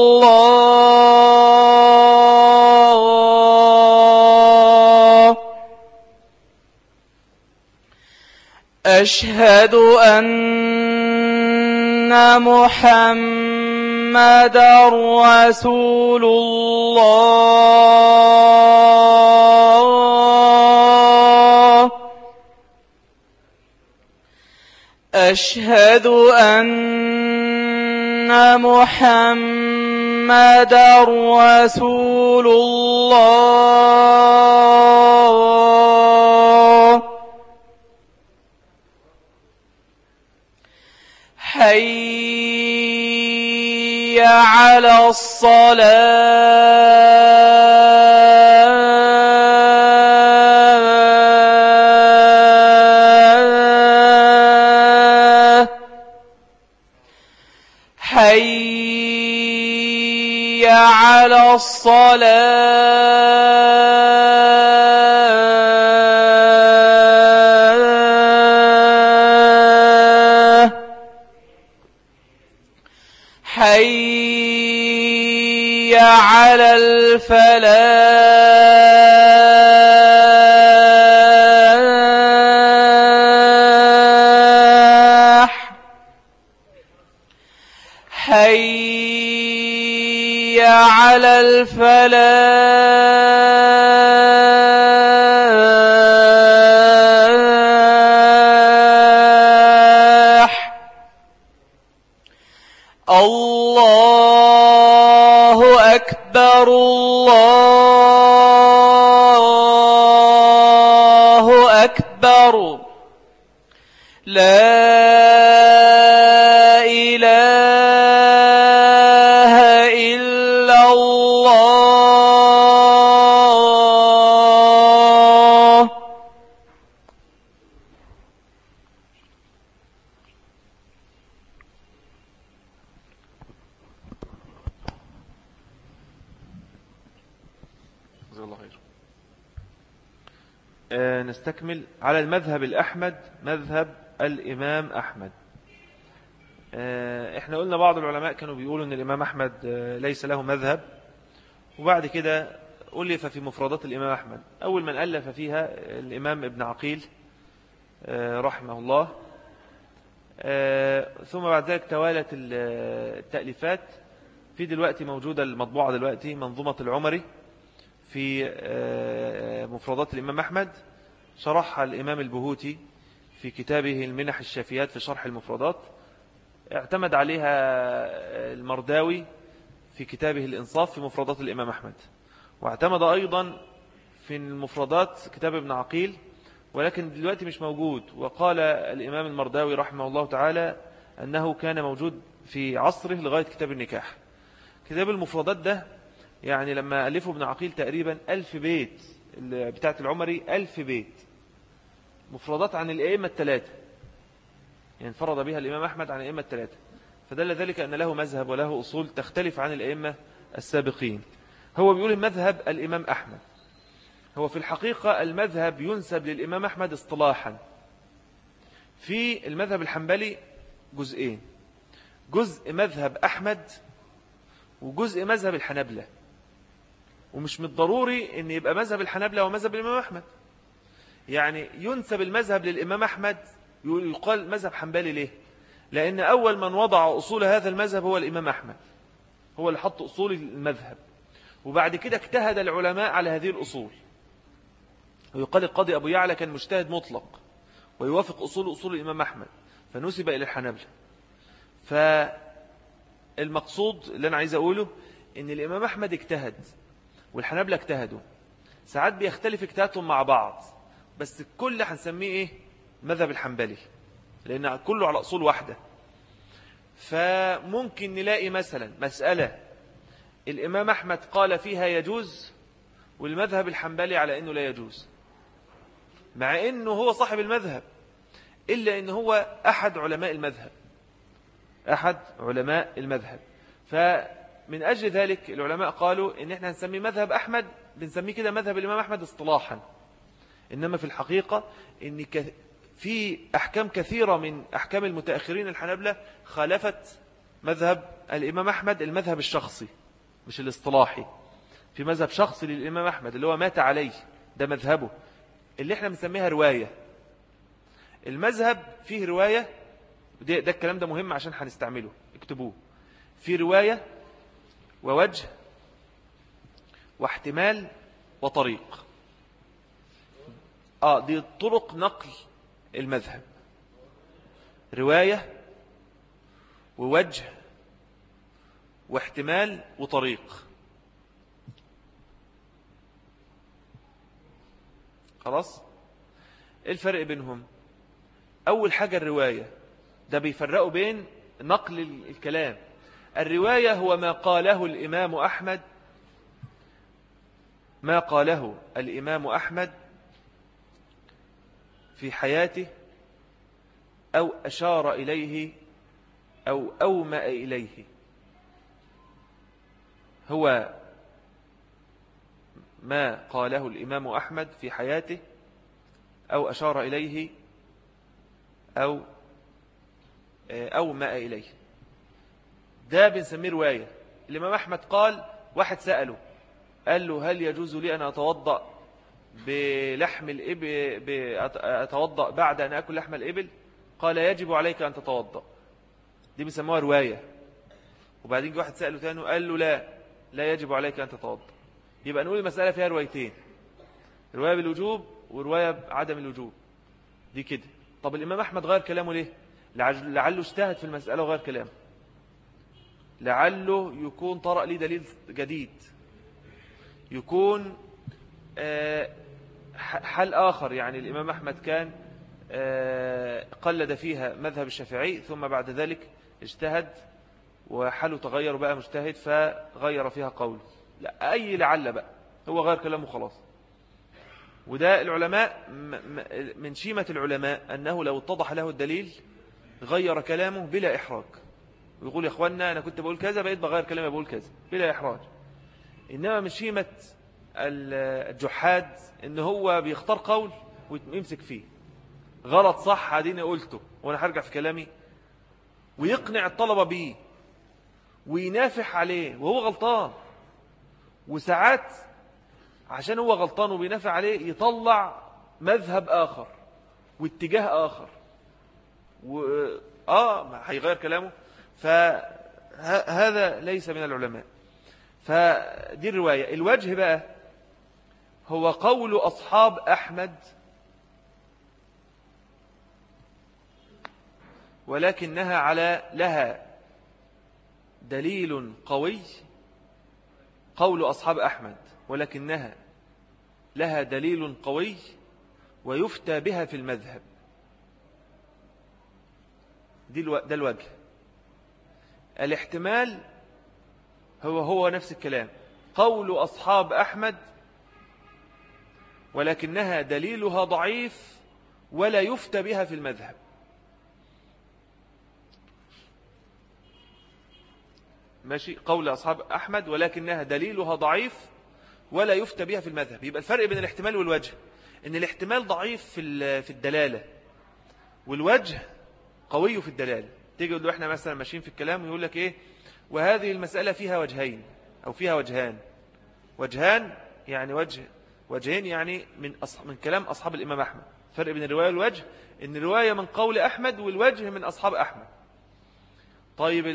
الله أشهد أن محمدا رسول الله أشهد أن محمدا رسول الله حي على الصلاة حي على الصلاة حي على الفلاح حي على الفلاح الله أكبر الله أكبر لا إله إلا الله جزاك الله خير. نستكمل على المذهب الأحمد، مذهب الإمام أحمد. احنا قلنا بعض العلماء كانوا بيقولوا ان الإمام أحمد ليس له مذهب، وبعد كده ألف في مفردات الإمام أحمد. أول من ألف فيها الإمام ابن عقيل رحمه الله، ثم بعد ذلك توالت التأليفات. في دلوقتي موجودة المطبوعة دلوقتي منظومة العمري في مفردات الإمام أحمد، شرحها الإمام البهوتي في كتابه المنح الشافيات في شرح المفردات، اعتمد عليها المرداوي في كتابه الإنصاف في مفردات الإمام أحمد، واعتمد أيضا في المفردات كتاب ابن عقيل، ولكن دلوقتي مش موجود. وقال الإمام المرداوي رحمه الله تعالى أنه كان موجود في عصره لغاية كتاب النكاح. كتاب المفردات ده يعني لما ألفه ابن عقيل تقريبا 1000 بيت، بتاعت العمري 1000 بيت مفردات عن الأئمة الثلاثة، يعني انفرد بها الإمام أحمد عن الأئمة الثلاثة، فدل ذلك أن له مذهب وله أصول تختلف عن الأئمة السابقين. هو بيقول مذهب الإمام أحمد، هو في الحقيقة المذهب ينسب للإمام أحمد اصطلاحا. في المذهب الحنبلي جزئين، جزء مذهب أحمد وجزء مذهب الحنبلة، ومش من الضروري أن يبقى مذهب الحنبلة ومذهب الإمام أحمد. يعني ينسب المذهب للإمام أحمد، يقال مذهب حنبلي ليه؟ لأن أول من وضع أصول هذا المذهب هو الإمام أحمد، هو اللي حط أصول المذهب، وبعد كده اجتهد العلماء على هذه الأصول. ويقال القاضي أبو يعلى كان مجتهد مطلق، ويوافق أصول الإمام أحمد، فنسب إلى الحنابلة. فالمقصود اللي أنا عايز أقوله إن الإمام أحمد اجتهد والحنابلة اجتهدوا، ساعات بيختلف اجتهادهم مع بعض، بس الكل هنسميه إيه؟ مذهب الحنبلي، لأن كله على أصول واحدة. فممكن نلاقي مثلا مسألة الإمام أحمد قال فيها يجوز، والمذهب الحنبلي على أنه لا يجوز، مع أنه هو صاحب المذهب، إلا أنه هو أحد علماء المذهب. فمن أجل ذلك العلماء قالوا إن إحنا هنسميه مذهب أحمد، بنسميه كده مذهب الإمام أحمد اصطلاحا، إنما في الحقيقة إن في أحكام كثيرة من أحكام المتأخرين الحنابلة خالفت مذهب الإمام أحمد، المذهب الشخصي مش الاصطلاحي. في مذهب شخصي للإمام أحمد اللي هو مات عليه، ده مذهبه اللي احنا بنسميها رواية. المذهب فيه رواية، ده الكلام ده مهم عشان هنستعمله، اكتبوه. في رواية ووجه واحتمال وطريق. دي طرق نقل المذهب: رواية ووجه واحتمال وطريق. خلاص؟ ايه الفرق بينهم؟ اول حاجة الرواية، ده بيفرقوا بين نقل الكلام. الرواية هو ما قاله الإمام أحمد في حياته، أو أشار إليه أو أومأ إليه. هو ما قاله الإمام أحمد في حياته أو أشار إليه أو أومأ إليه، ده بنسميه رواية. الإمام أحمد قال، واحد سأله قال له: هل يجوز لي أن أتوضأ بلحم الإبل، أتوضأ بعد أن أكل لحم الإبل؟ قال: يجب عليك أن تتوضأ. دي بيسموها رواية. وبعدين جه واحد سأله تاني قال له: لا يجب عليك أن تتوضأ. يبقى نقول المسألة فيها روايتين: رواية بالوجوب ورواية بعدم الوجوب. دي كده. طب الإمام أحمد غير كلامه ليه؟ لعله اجتهد في المسألة وغير كلامه، لعله يكون طرأ لي دليل جديد، يكون حل آخر. يعني الإمام أحمد كان قلد فيها مذهب الشافعي، ثم بعد ذلك اجتهد وحاله تغير بقى مجتهد فغير فيها قوله. لا، أي لعل بقى هو غير كلامه خلاص. وده العلماء من شيمة العلماء أنه لو اتضح له الدليل غير كلامه بلا إحراج، ويقول: يا أخوانا أنا كنت بقول كذا، بقيت بغير كلامي بقول كذا، بلا إحراج. إنما من شيمة الجحاد إن هو بيختار قول ويمسك فيه، غلط صح عاديني قلته وأنا هرجع في كلامي، ويقنع الطلبة بيه وينافح عليه وهو غلطان. وساعات عشان هو غلطان وبينافع عليه يطلع مذهب آخر واتجاه آخر هيغير كلامه. فهذا ليس من العلماء. فدي الرواية. الوجه بقى هو قول أصحاب أحمد، ولكنها لها دليل قوي. قول أصحاب أحمد ولكنها لها دليل قوي ويفتى بها في المذهب. ده الوجه. الاحتمال هو نفس الكلام: قول أصحاب أحمد ولكنها دليلها ضعيف ولا يفتى بها في المذهب. ماشي، قول أصحاب أحمد ولكنها دليلها ضعيف ولا يفتى بها في المذهب. يبقى الفرق بين الاحتمال والوجه إن الاحتمال ضعيف في الدلالة، والوجه قوي في الدلالة. تيجي يقول له احنا مثلا ماشيين في الكلام ويقول لك ايه: وهذه المسألة فيها وجهين أو فيها وجهان يعني وجهين يعني من كلام أصحاب الإمام أحمد. فرق بين الرواية والوجه إن الرواية من قول أحمد والوجه من أصحاب أحمد. طيب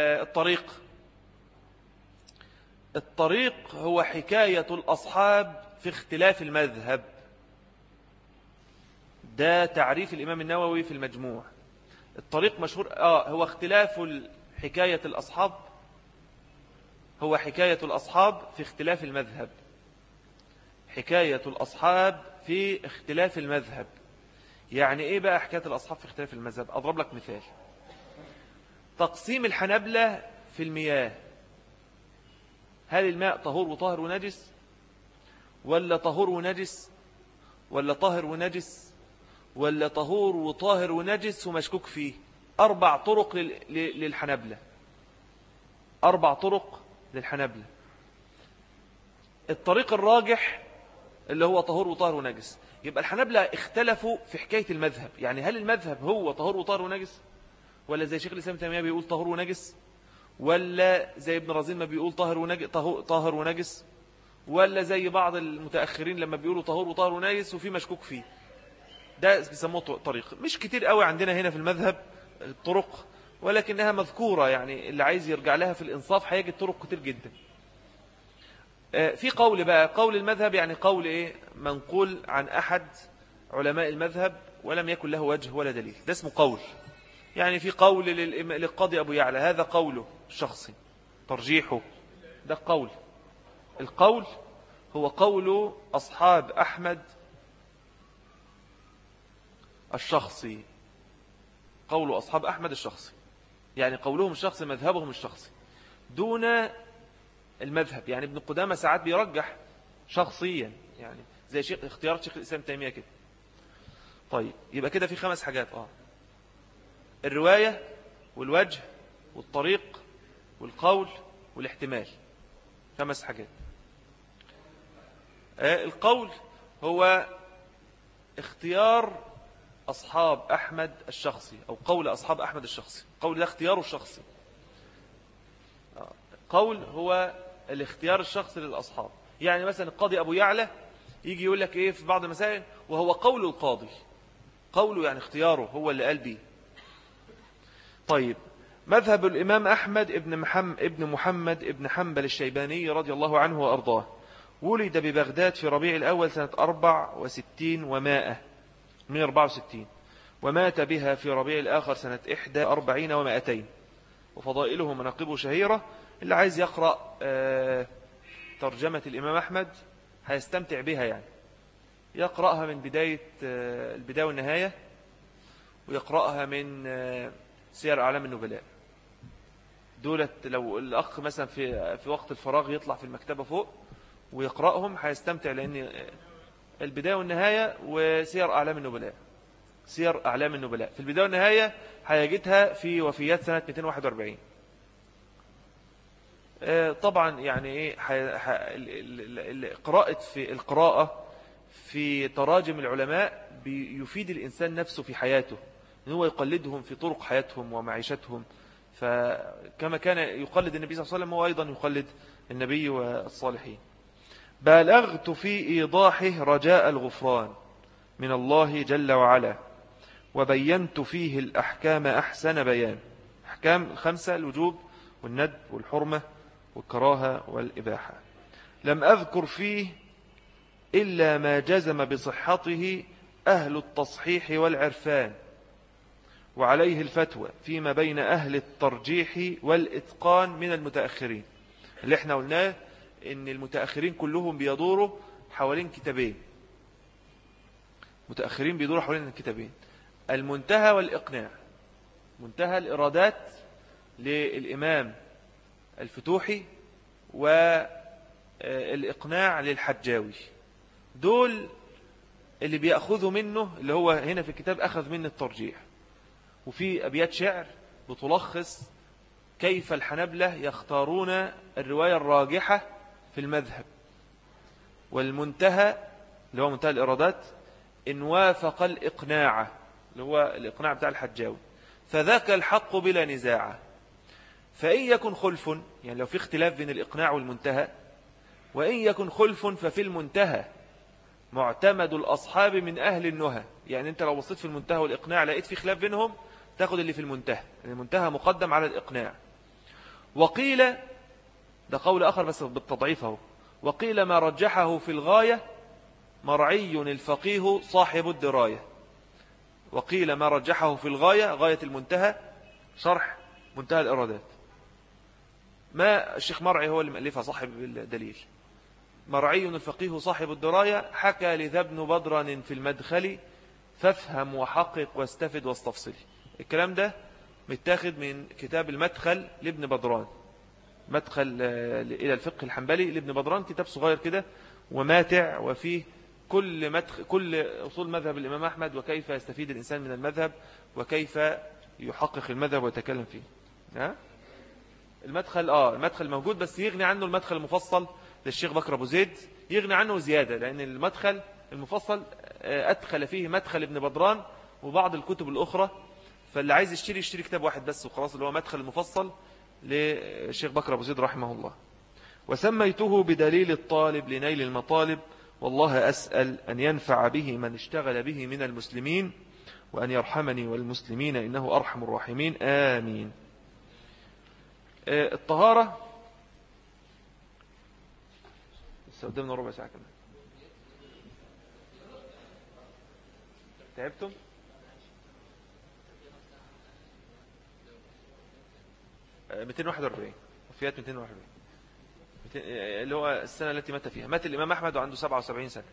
الطريق هو حكاية الأصحاب في اختلاف المذهب. ده تعريف الإمام النووي في المجموع. الطريق مشهور هو اختلاف حكاية الأصحاب، هو حكاية الأصحاب في اختلاف المذهب، حكاية الأصحاب في اختلاف المذهب. يعني إيه بقى حكاية الأصحاب في اختلاف المذهب؟ أضرب لك مثال. تقسيم الحنبلة في المياه، هل الماء طهور وطاهر ونجس، ولا طهور ونجس، ولا طاهر ونجس، ولا طهور وطاهر ونجس ومشكوك فيه؟ 4 طرق للحنبلة، 4 طرق للحنبلة. الطريق الراجح اللي هو طهور وطاهر ونجس. يبقى الحنبلة اختلفوا في حكاية المذهب، يعني هل المذهب هو طهور وطاهر ونجس، ولا زي شيخ الإسلام تيمية بيقول طهور ونجس، ولا زي ابن رزين ما بيقول طاهر ونجس، ولا زي بعض المتأخرين لما بيقولوا طهور وطاهر ونجس وفي مشكوك فيه. ده بيسموه طريق. مش كتير قوي عندنا هنا في المذهب الطرق، ولكنها مذكورة، يعني اللي عايز يرجع لها في الإنصاف هيجد طرق كتير جدا. في قول بقى، قول المذهب يعني قول إيه؟ منقول عن أحد علماء المذهب ولم يكن له وجه ولا دليل، ده اسمه قول. يعني في قول للقاضي أبو يعلى، هذا قوله الشخصي ترجيحه، ده قول. القول هو قول أصحاب أحمد الشخصي، قول أصحاب أحمد الشخصي، يعني قولهم الشخصي مذهبهم الشخصي دون المذهب. يعني ابن قدامة ساعات بيرجح شخصيا، يعني زي اختيار شيخ الإسلام تيمية كده. طيب يبقى كده في 5 حاجات، الرواية والوجه والطريق والقول والاحتمال، 5 حاجات. القول هو اختيار أصحاب أحمد الشخصي، أو قول أصحاب أحمد الشخصي، قول ده اختياره الشخصي. قول هو الاختيار الشخصي للأصحاب. يعني مثلا القاضي أبو يعلى يجي يقول لك إيه في بعض المسائل، وهو قول القاضي، قوله يعني اختياره هو اللي قال بيه. طيب مذهب الإمام أحمد ابن محمد ابن حنبل الشيباني رضي الله عنه وأرضاه، ولد ببغداد في ربيع الأول سنة 64 و100 164، ومات بها في ربيع الآخر سنة 41 و200. وفضائله مناقبه شهيرة. اللي عايز يقرأ ترجمة الإمام أحمد هيستمتع بها، يعني يقرأها من بداية البداية والنهاية، ويقرأها من سير أعلام النبلاء. دولت لو الأخ مثلا في وقت الفراغ يطلع في المكتبة فوق ويقرأهم هيستمتع، لأن البداية والنهاية وسير أعلام النبلاء، سير أعلام النبلاء في البداية والنهاية هيجدها في وفيات سنة 241. طبعا يعني ايه القراءة في تراجم العلماء بيفيد الإنسان نفسه في حياته، إن هو يقلدهم في طرق حياتهم ومعيشتهم. فكما كان يقلد النبي صلى الله عليه وسلم هو أيضا يقلد النبي والصالحين. بالغت في إيضاحه رجاء الغفران من الله جل وعلا، وبينت فيه الأحكام أحسن بيان. أحكام 5: الوجوب والندب والحرمة والكراهة والإباحة. لم أذكر فيه إلا ما جزم بصحته أهل التصحيح والعرفان، وعليه الفتوى فيما بين أهل الترجيح والإتقان من المتأخرين. اللي احنا قلناه إن المتأخرين كلهم بيدوروا حوالين كتابين، متأخرين بيدوروا حوالين الكتابين: المنتهى والإقناع. منتهى الإرادات للإمام الفتوحي، والإقناع للحجاوي. دول اللي بيأخذوا منه، اللي هو هنا في الكتاب أخذ منه الترجيح. وفي أبيات شعر بتلخص كيف الحنبلة يختارون الرواية الراجحة في المذهب. والمنتهى اللي هو منتهى الإرادات إن وافق الإقناع، اللي هو الإقناع بتاع الحجاوي، فذاك الحق بلا نزاع. فإن يكن خلف، يعني لو في اختلاف بين الإقناع والمنتهى، وإن يكن خلف ففي المنتهى معتمد الأصحاب من أهل النهى. يعني أنت لو بصيت في المنتهى والإقناع لقيت في خلاف بينهم، تاخد اللي في المنتهى، المنتهى مقدم على الإقناع. وقيل، ده قول آخر بس بالتضعيفه، وقيل ما رجحه في الغاية مرعي الفقيه صاحب الدراية. وقيل ما رجحه في الغاية، غاية المنتهى، شرح منتهى الإرادات. ما الشيخ مرعي هو اللي مؤلفها صاحب الدليل. مرعي الفقيه صاحب الدراية حكى لذا ابن بدران في المدخل فافهم وحقق واستفد واستفصل. الكلام ده متاخد من كتاب المدخل لابن بدران، مدخل إلى الفقه الحنبلي لابن بدران، كتاب صغير كده وماتع، وفيه كل أصول مذهب الإمام أحمد، وكيف يستفيد الإنسان من المذهب، وكيف يحقق المذهب ويتكلم فيه. المدخل موجود، بس يغني عنه المدخل المفصل للشيخ بكر أبو زيد، يغني عنه زيادة، لأن المدخل المفصل أدخل فيه مدخل ابن بدران وبعض الكتب الأخرى، فاللي عايز يشتري كتاب واحد بس وخلاص، اللي هو مدخل المفصل للشيخ بكر أبو زيد رحمه الله. وسميته بدليل الطالب لنيل المطالب، والله أسأل أن ينفع به من اشتغل به من المسلمين، وأن يرحمني والمسلمين إنه أرحم الراحمين، آمين. الطهارة لسه قدامنا ربع ساعة كمان. تعبتم؟ آه 241 وفيات 241 اللي هو السنة التي مات فيها. مات الإمام أحمد وعنده 77 سنة.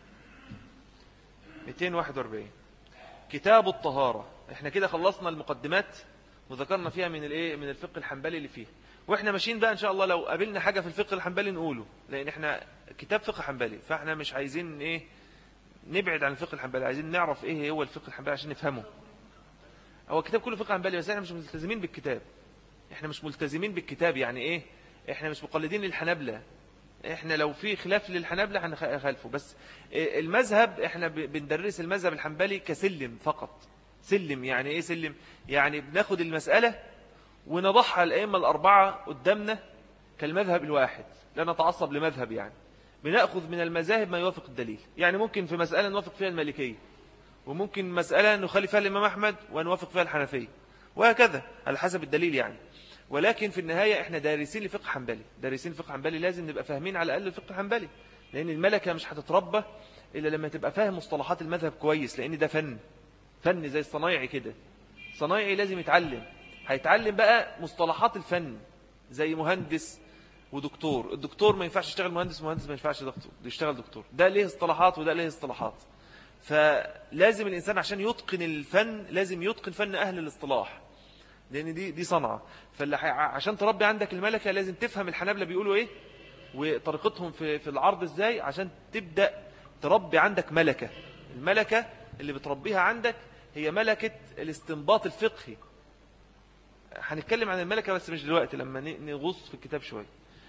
241 كتاب الطهارة. احنا كده خلصنا المقدمات وذكرنا فيها من الفقه الحنبلي اللي فيه، واحنا ماشيين بقى ان شاء الله. لو قابلنا حاجة في الفقه الحنبلي نقوله، لان احنا كتاب فقه حنبلي، فاحنا مش عايزين نبعد عن الفقه الحنبلي، عايزين نعرف ايه هو الفقه الحنبلي عشان نفهمه. هو الكتاب كله فقه حنبلي، بس احنا مش ملتزمين بالكتاب. احنا مش ملتزمين بالكتاب، يعني احنا مش مقلدين للحنابلة. احنا لو في خلاف للحنابلة هنخالفه، بس المذهب احنا بندرس المذهب الحنبلي كسلم فقط. سلم يعني ايه سلم؟ يعني بناخد المسألة ونضعها الأئمة الأربعة قدامنا كالمذهب الواحد، لا نتعصب لمذهب. يعني بنأخذ من المذاهب ما يوافق الدليل. يعني ممكن في مسألة نوافق فيها المالكية، وممكن مسألة نخالف فيها الإمام أحمد ونوافق فيها الحنفية، وهكذا على حسب الدليل يعني. ولكن في النهاية احنا دارسين لفقه حنبلي، دارسين فقه حنبلي، لازم نبقى فاهمين على الأقل الفقه الحنبلي، لأن الملكة مش هتتربى إلا لما تبقى فاهم مصطلحات المذهب كويس، لأن ده فن زي الصنايعي كده. صنايعي لازم يتعلم، هيتعلم بقى مصطلحات الفن زي مهندس ودكتور. الدكتور ما ينفعش يشتغل مهندس، مهندس ما ينفعش يشتغل دكتور، ده ليه اصطلاحات وده ليه اصطلاحات. فلازم الإنسان عشان يتقن الفن لازم يتقن فن أهل الاصطلاح، لأن دي صنعة. عشان تربي عندك الملكة لازم تفهم الحنابلة بيقولوا ايه وطريقتهم في العرض ازاي، عشان تبدأ تربي عندك ملكة. الملكة اللي بتربيها عندك هي ملكة الاستنباط الفقهي. هنتكلم عن الملكة بس مش دلوقتي، لما نغوص في الكتاب شوية.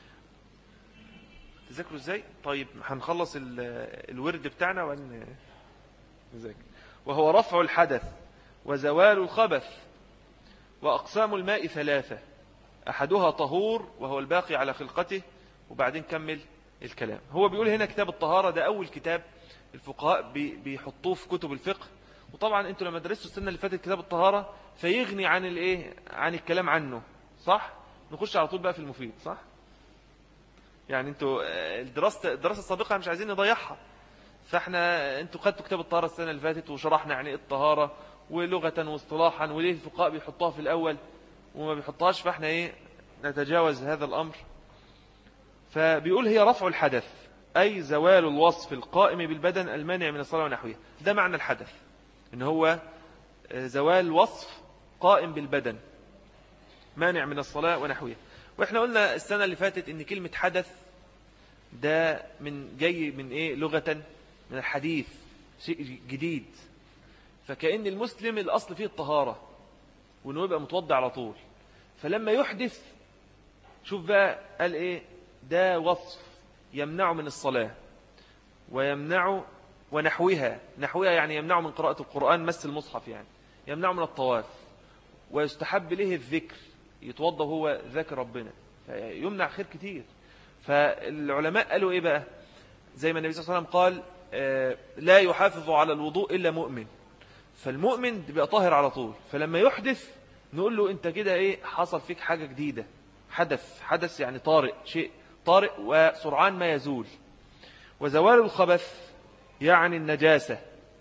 تذكروا ازاي؟ طيب هنخلص الورد بتاعنا ونذاكر. وهو رفع الحدث وزوال الخبث. وأقسام الماء ثلاثة، أحدها طهور وهو الباقي على خلقته، وبعدين كمل الكلام. هو بيقول هنا كتاب الطهارة ده أول كتاب الفقهاء بيحطوه في كتب الفقه. وطبعا انتوا لما درستوا السنة اللي فاتت كتاب الطهارة فيغني عن الكلام عنه، صح؟ نخش على طول بقى في المفيد، صح؟ يعني انتوا الدراسة السابقة مش عايزين نضيعها، فاحنا انتوا خدتوا كتاب الطهارة السنة اللي فاتت وشرحنا يعني ايه الطهارة ولغة واصطلاحا، وليه الفقهاء بيحطوها في الأول وما بيحطهاش، فاحنا نتجاوز هذا الأمر. فبيقول هي رفع الحدث أي زوال الوصف القائم بالبدن المانع من الصلاة ونحوها. ده معنى الحدث، إن هو زوال وصف قائم بالبدن مانع من الصلاة ونحوها. وإحنا قلنا السنة اللي فاتت إن كلمة حدث ده جاي من إيه لغة؟ من الحديث، شيء جديد. فكأن المسلم الأصل فيه الطهارة وإنه يبقى متوضع على طول، فلما يحدث شوف بقى قال إيه؟ ده وصف يمنع من الصلاة ويمنع ونحوها. نحوها يعني يمنع من قراءة القرآن، مس المصحف يعني، يمنع من الطواف، ويستحب له الذكر، يتوضى هو ذاكر ربنا، يمنع خير كتير. فالعلماء قالوا إيه بقى؟ زي ما النبي صلى الله عليه وسلم قال لا يحافظ على الوضوء إلا مؤمن. فالمؤمن بيبقى طاهر على طول، فلما يحدث نقول له انت كده ايه؟ حصل فيك حاجة جديدة. حدث يعني طارئ، شيء طارئ وسرعان ما يزول. وزوال الخبث يعني النجاسة،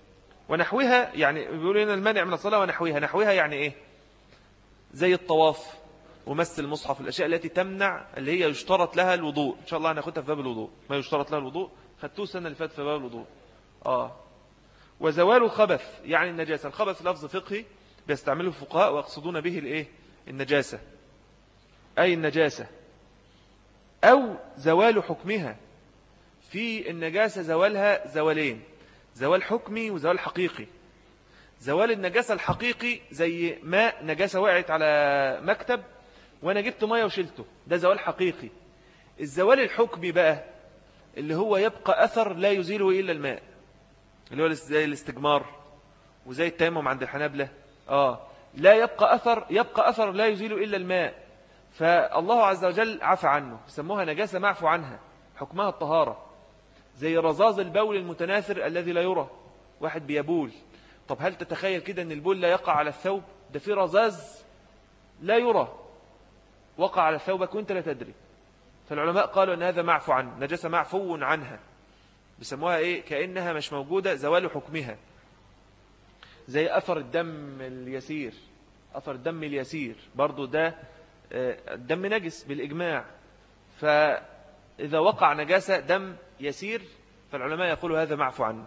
ونحوها يعني بيقولوا هنا المانع من الصلاة ونحوها. نحوها يعني إيه؟ زي الطواف ومس المصحف، الأشياء التي تمنع اللي هي يشترط لها الوضوء. إن شاء الله هناخدها في باب الوضوء، ما يشترط لها الوضوء خدتوه السنة اللي فاتت في باب الوضوء. وزوال الخبث يعني النجاسة. الخبث لفظ فقهي بيستعمله الفقهاء ويقصدون به الإيه؟ النجاسة، أي النجاسة. أو زوال حكمها. في النجاسة زوالها زوالين، زوال حكمي وزوال حقيقي. زوال النجاسة الحقيقي زي ماء نجاسة وقعت على مكتب وأنا جبت مية وشلته، ده زوال حقيقي. الزوال الحكمي بقى اللي هو يبقى أثر لا يزيله إلا الماء، اللي هو زي الاستجمار وزي التيمم عند الحنابلة. لا يبقى أثر لا يزيله إلا الماء، فالله عز وجل عفى عنه، سموها نجاسة معفو عنها، حكمها الطهارة. زي رذاذ البول المتناثر الذي لا يرى، واحد بيبول، طب هل تتخيل كده ان البول لا يقع على الثوب؟ ده في رذاذ لا يرى وقع على ثوبك وانت لا تدري. فالعلماء قالوا ان هذا معفو عنه، نجاسة معفو عنها، بيسموها ايه؟ كأنها مش موجودة، زوال حكمها. زي أثر الدم اليسير، أثر الدم اليسير برضو ده الدم نجس بالإجماع، فإذا وقع نجاسة دم يسير فالعلماء يقولوا هذا معفو عنه.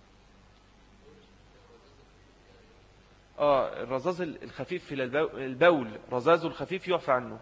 الرذاذ الخفيف في البول، رذاذ الخفيف يعفى عنه.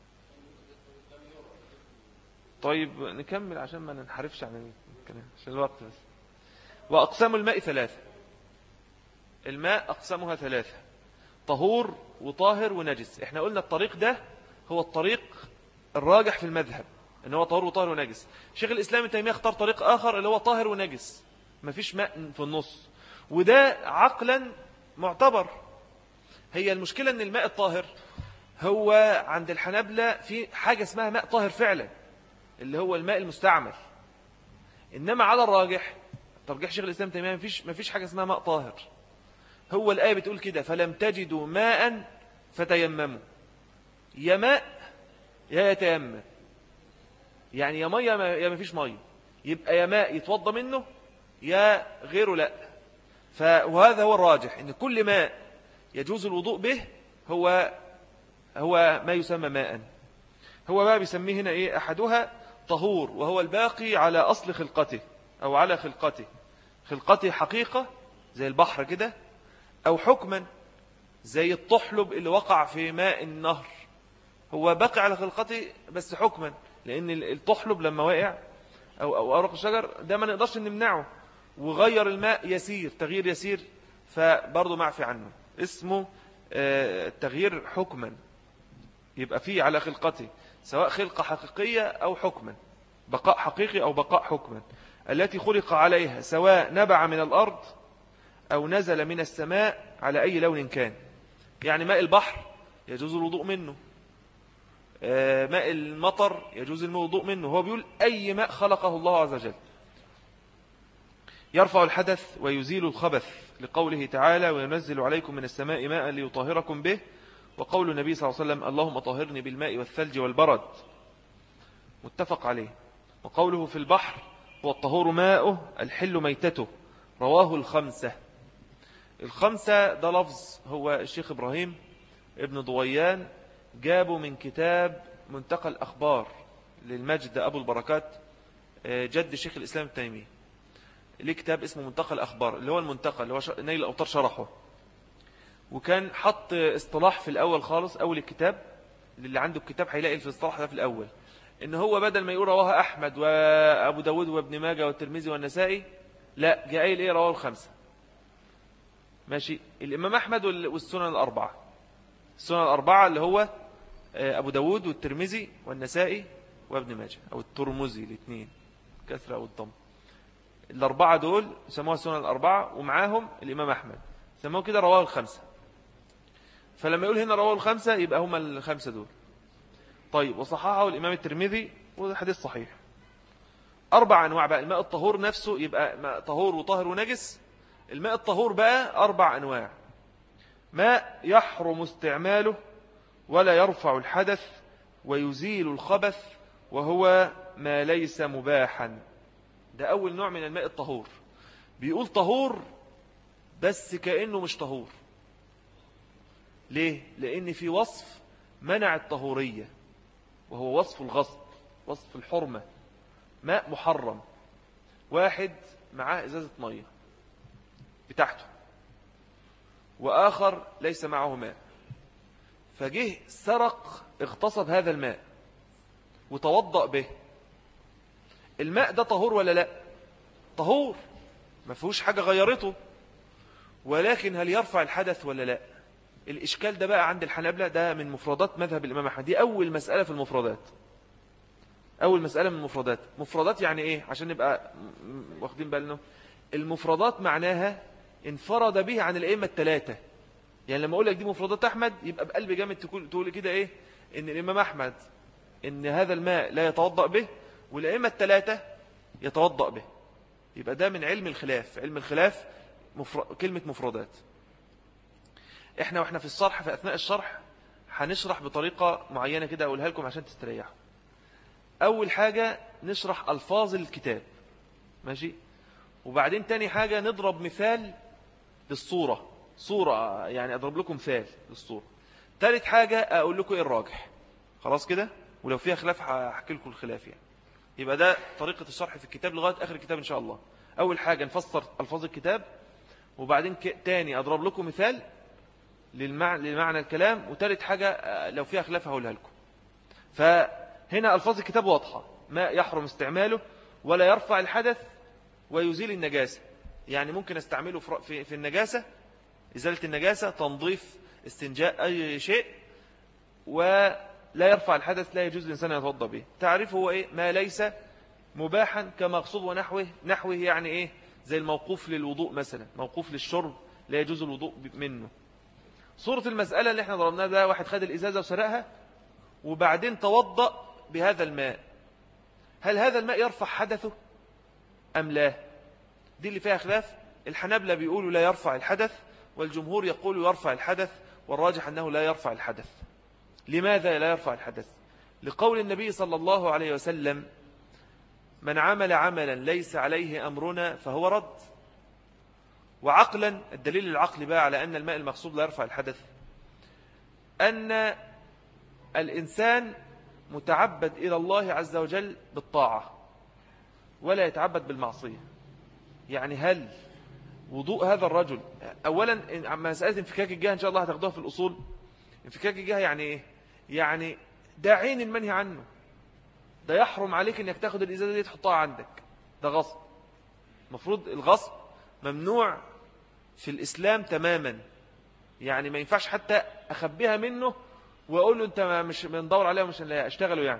طيب نكمل عشان ما ننحرفش عن الكلام عشان الوقت بس. وأقسام الماء ثلاثة. الماء أقسامها ثلاثة: طهور وطاهر ونجس. احنا قلنا الطريق ده هو الطريق الراجح في المذهب، ان هو طهور وطاهر ونجس. شيخ الإسلام ابن تيمية اختار طريق آخر اللي هو طاهر ونجس، مفيش ماء في النص، وده عقلا معتبر. هي المشكلة ان الماء الطاهر هو عند الحنابلة في حاجة اسمها ماء طاهر فعلا، اللي هو الماء المستعمل. إنما على الراجح ترجيح شيخ الإسلام تيمية مفيش حاجة اسمها ماء طاهر. هو الآية بتقول كده: فلم تجدوا ماء فتيمموا. يا ماء يا يتيمم، يعني يا مية يا مفيش مية، يبقى يا ماء يتوضى منه يا غيره لا. وهذا هو الراجح، ان كل ماء يجوز الوضوء به هو ما يسمى ماء. هو بقى بيسميه هنا ايه؟ احدها طهور، وهو الباقي على اصل خلقته او على خلقته حقيقة زي البحر كده، او حكما زي الطحلب اللي وقع في ماء النهر، هو باقي على خلقته بس حكما، لان الطحلب لما وقع او اوراق الشجر ده ما نقدرش نمنعه، وغير الماء يسير، تغيير يسير، فبرضه معفي عنه، اسمه تغيير حكما، يبقى فيه على خلقته سواء خلقة حقيقية أو حكما، بقاء حقيقي أو بقاء حكما، التي خلق عليها سواء نبع من الأرض أو نزل من السماء على أي لون كان. يعني ماء البحر يجوز الوضوء منه، ماء المطر يجوز الوضوء منه. هو بيقول أي ماء خلقه الله عز وجل. يرفع الحدث ويزيل الخبث، لقوله تعالى: وينزل عليكم من السماء ماء ليطهركم به، وقول النبي صلى الله عليه وسلم: اللهم طهرني بالماء والثلج والبرد، متفق عليه. وقوله في البحر: هو الطهور ماؤه الحل ميتته، رواه الخمسة. الخمسة ده لفظ هو الشيخ إبراهيم ابن ضويان جابه من كتاب منتقى الأخبار للمجد أبو البركات جد الشيخ الإسلام ابن تيمية. ليه كتاب اسمه منتقى الأخبار، اللي هو المنتقى اللي هو نيل الأوطار شرحه، وكان حط اصطلاح في الأول خالص، أول الكتاب، اللي عنده الكتاب هيلاقي في الاصطلاح ده في الأول، إن هو بدل ما يقول رواه أحمد وأبو داود وابن ماجه والترمذي والنسائي، لا جاء إيه رواه الخمسة. ماشي، الإمام أحمد والسنن الأربعة، السنن الأربعة اللي هو أبو داود والترمذي والنسائي وابن ماجه، أو الترمذي، الاثنين كسرة أو الضم. الأربعة دول سموها السنن الأربعة، ومعاهم الإمام أحمد سموه كده رواه الخمسة. فلما يقول هنا رواه الخمسة يبقى هما الخمسة دول. طيب، وصححه الإمام الترمذي وهذا حديث صحيح. 4 أنواع بقى. الماء الطهور نفسه يبقى ماء طهور وطاهر ونجس. الماء الطهور بقى 4 أنواع: ماء يحرم استعماله ولا يرفع الحدث ويزيل الخبث وهو ما ليس مباحا. ده أول نوع من الماء الطهور. بيقول طهور بس كأنه مش طهور. ليه؟ لأن في وصف منع الطهورية، وهو وصف الغصب، وصف الحرمة. ماء محرم، واحد معاه إزازة مية بتاعته، وآخر ليس معه ماء، فجه سرق اغتصب هذا الماء وتوضأ به. الماء ده طهور ولا لا؟ طهور، ما فيهوش حاجة غيرته، ولكن هل يرفع الحدث ولا لا؟ الإشكال ده بقى عند الحنابلة، ده من مفردات مذهب الإمام أحمد. دي أول مسألة في المفردات، أول مسألة من المفردات. مفردات يعني إيه؟ عشان نبقى واخدين بالنا، المفردات معناها انفرد به عن الأئمة الثلاثة. يعني لما أقول لك دي مفردات أحمد، يبقى بقلب جامد تقول كده إيه؟ إن الإمام أحمد إن هذا الماء لا يتوضأ به، والأئمة الثلاثة يتوضأ به. يبقى ده من علم الخلاف. علم الخلاف كلمة مفردات. إحنا وإحنا في الشرح، في أثناء الشرح هنشرح بطريقة معينة كده أقولها لكم عشان تستريحوا. أول حاجة نشرح ألفاظ الكتاب، ماشي؟ وبعدين تاني حاجة نضرب مثال للصورة، صورة يعني أضرب لكم مثال للصورة. ثالث حاجة أقول لكم إيه الراجح. خلاص كده؟ ولو فيها خلاف هحكي لكم الخلاف يعني. يبقى ده طريقة الشرح في الكتاب لغاية آخر الكتاب إن شاء الله. أول حاجة نفسر ألفاظ الكتاب، وبعدين تاني أضرب لكم مثال للمعنى الكلام، وثالث حاجة لو فيها خلاف هقولها لكم. فهنا ألفاظ الكتاب واضحة: ما يحرم استعماله ولا يرفع الحدث ويزيل النجاسة. يعني ممكن استعمله في النجاسة، إزالة النجاسة، تنظيف، استنجاء، أي شيء، ولا يرفع الحدث، لا يجوز الإنسان يتوضأ به. تعرفه هو إيه؟ ما ليس مباحا كمغصوب ونحوه يعني إيه؟ زي الموقوف للوضوء مثلا، موقوف للشرب لا يجوز الوضوء منه. صورة المسألة اللي احنا ضربناها ده، واحد خد الإزازة وسرقها وبعدين توضأ بهذا الماء، هل هذا الماء يرفع حدثه أم لا؟ دي اللي فيها خلاف. الحنابلة بيقولوا لا يرفع الحدث، والجمهور يقول يرفع الحدث، والراجح أنه لا يرفع الحدث. لماذا لا يرفع الحدث؟ لقول النبي صلى الله عليه وسلم: من عمل عملا ليس عليه أمرنا فهو رد. وعقلا، الدليل العقلي بقى على أن الماء المقصود لا يرفع الحدث، أن الإنسان متعبد إلى الله عز وجل بالطاعة ولا يتعبد بالمعصية. يعني هل وضوء هذا الرجل، أولا مسألة انفكاك الجهة إن شاء الله هتاخدوها في الأصول. انفكاك الجهة يعني إيه؟ يعني ده عين المنهي عنه، ده يحرم عليك إنك تاخد الإزازة دي تحطها عندك، ده غصب. مفروض الغصب ممنوع في الإسلام تماما. يعني ما ينفعش حتى أخبيها منه وأقول له أنت مش بندور عليها ومش أشتغله، يعني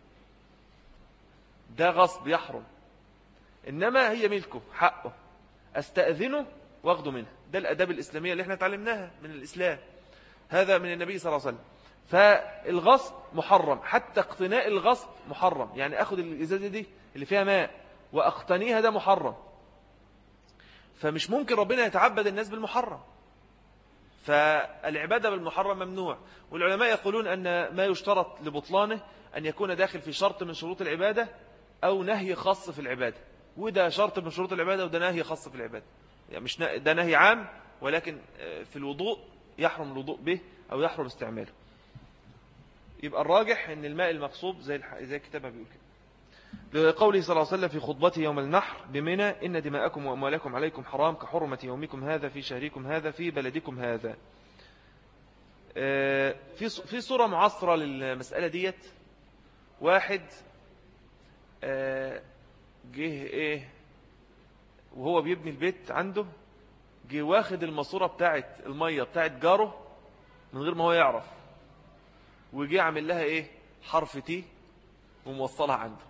ده غصب يحرم. إنما هي ملكه، حقه، أستأذنه واخده منها. ده الأداب الإسلامية اللي احنا تعلمناها من الإسلام، هذا من النبي صلى الله عليه وسلم. فالغصب محرم، حتى اقتناء الغصب محرم. يعني أخذ الإزازة دي اللي فيها ماء وأقتنيها، ده محرم. فمش ممكن ربنا يتعبد الناس بالمحرم، فالعبادة بالمحرم ممنوع. والعلماء يقولون أن ما يشترط لبطلانه أن يكون داخل في شرط من شروط العبادة أو نهي خاص في العبادة. وده شرط من شروط العبادة وده نهي خاص في العبادة. يعني مش ده نهي عام، ولكن في الوضوء يحرم الوضوء به أو يحرم استعماله. يبقى الراجح أن الماء المقصود زي الكتاب بيقول كده. لقوله صلى الله عليه وسلم في خطبته يوم النحر بمنى: إن دماءكم وأموالكم عليكم حرام كحرمة يومكم هذا في شهركم هذا في بلدكم هذا. في صورة معاصرة للمسألة ديت. واحد جه ايه وهو بيبني البيت عنده، جه واخد الماسورة بتاعت المية بتاعت جاره من غير ما هو يعرف، وجه عامل لها ايه حرف تي وموصلها عنده.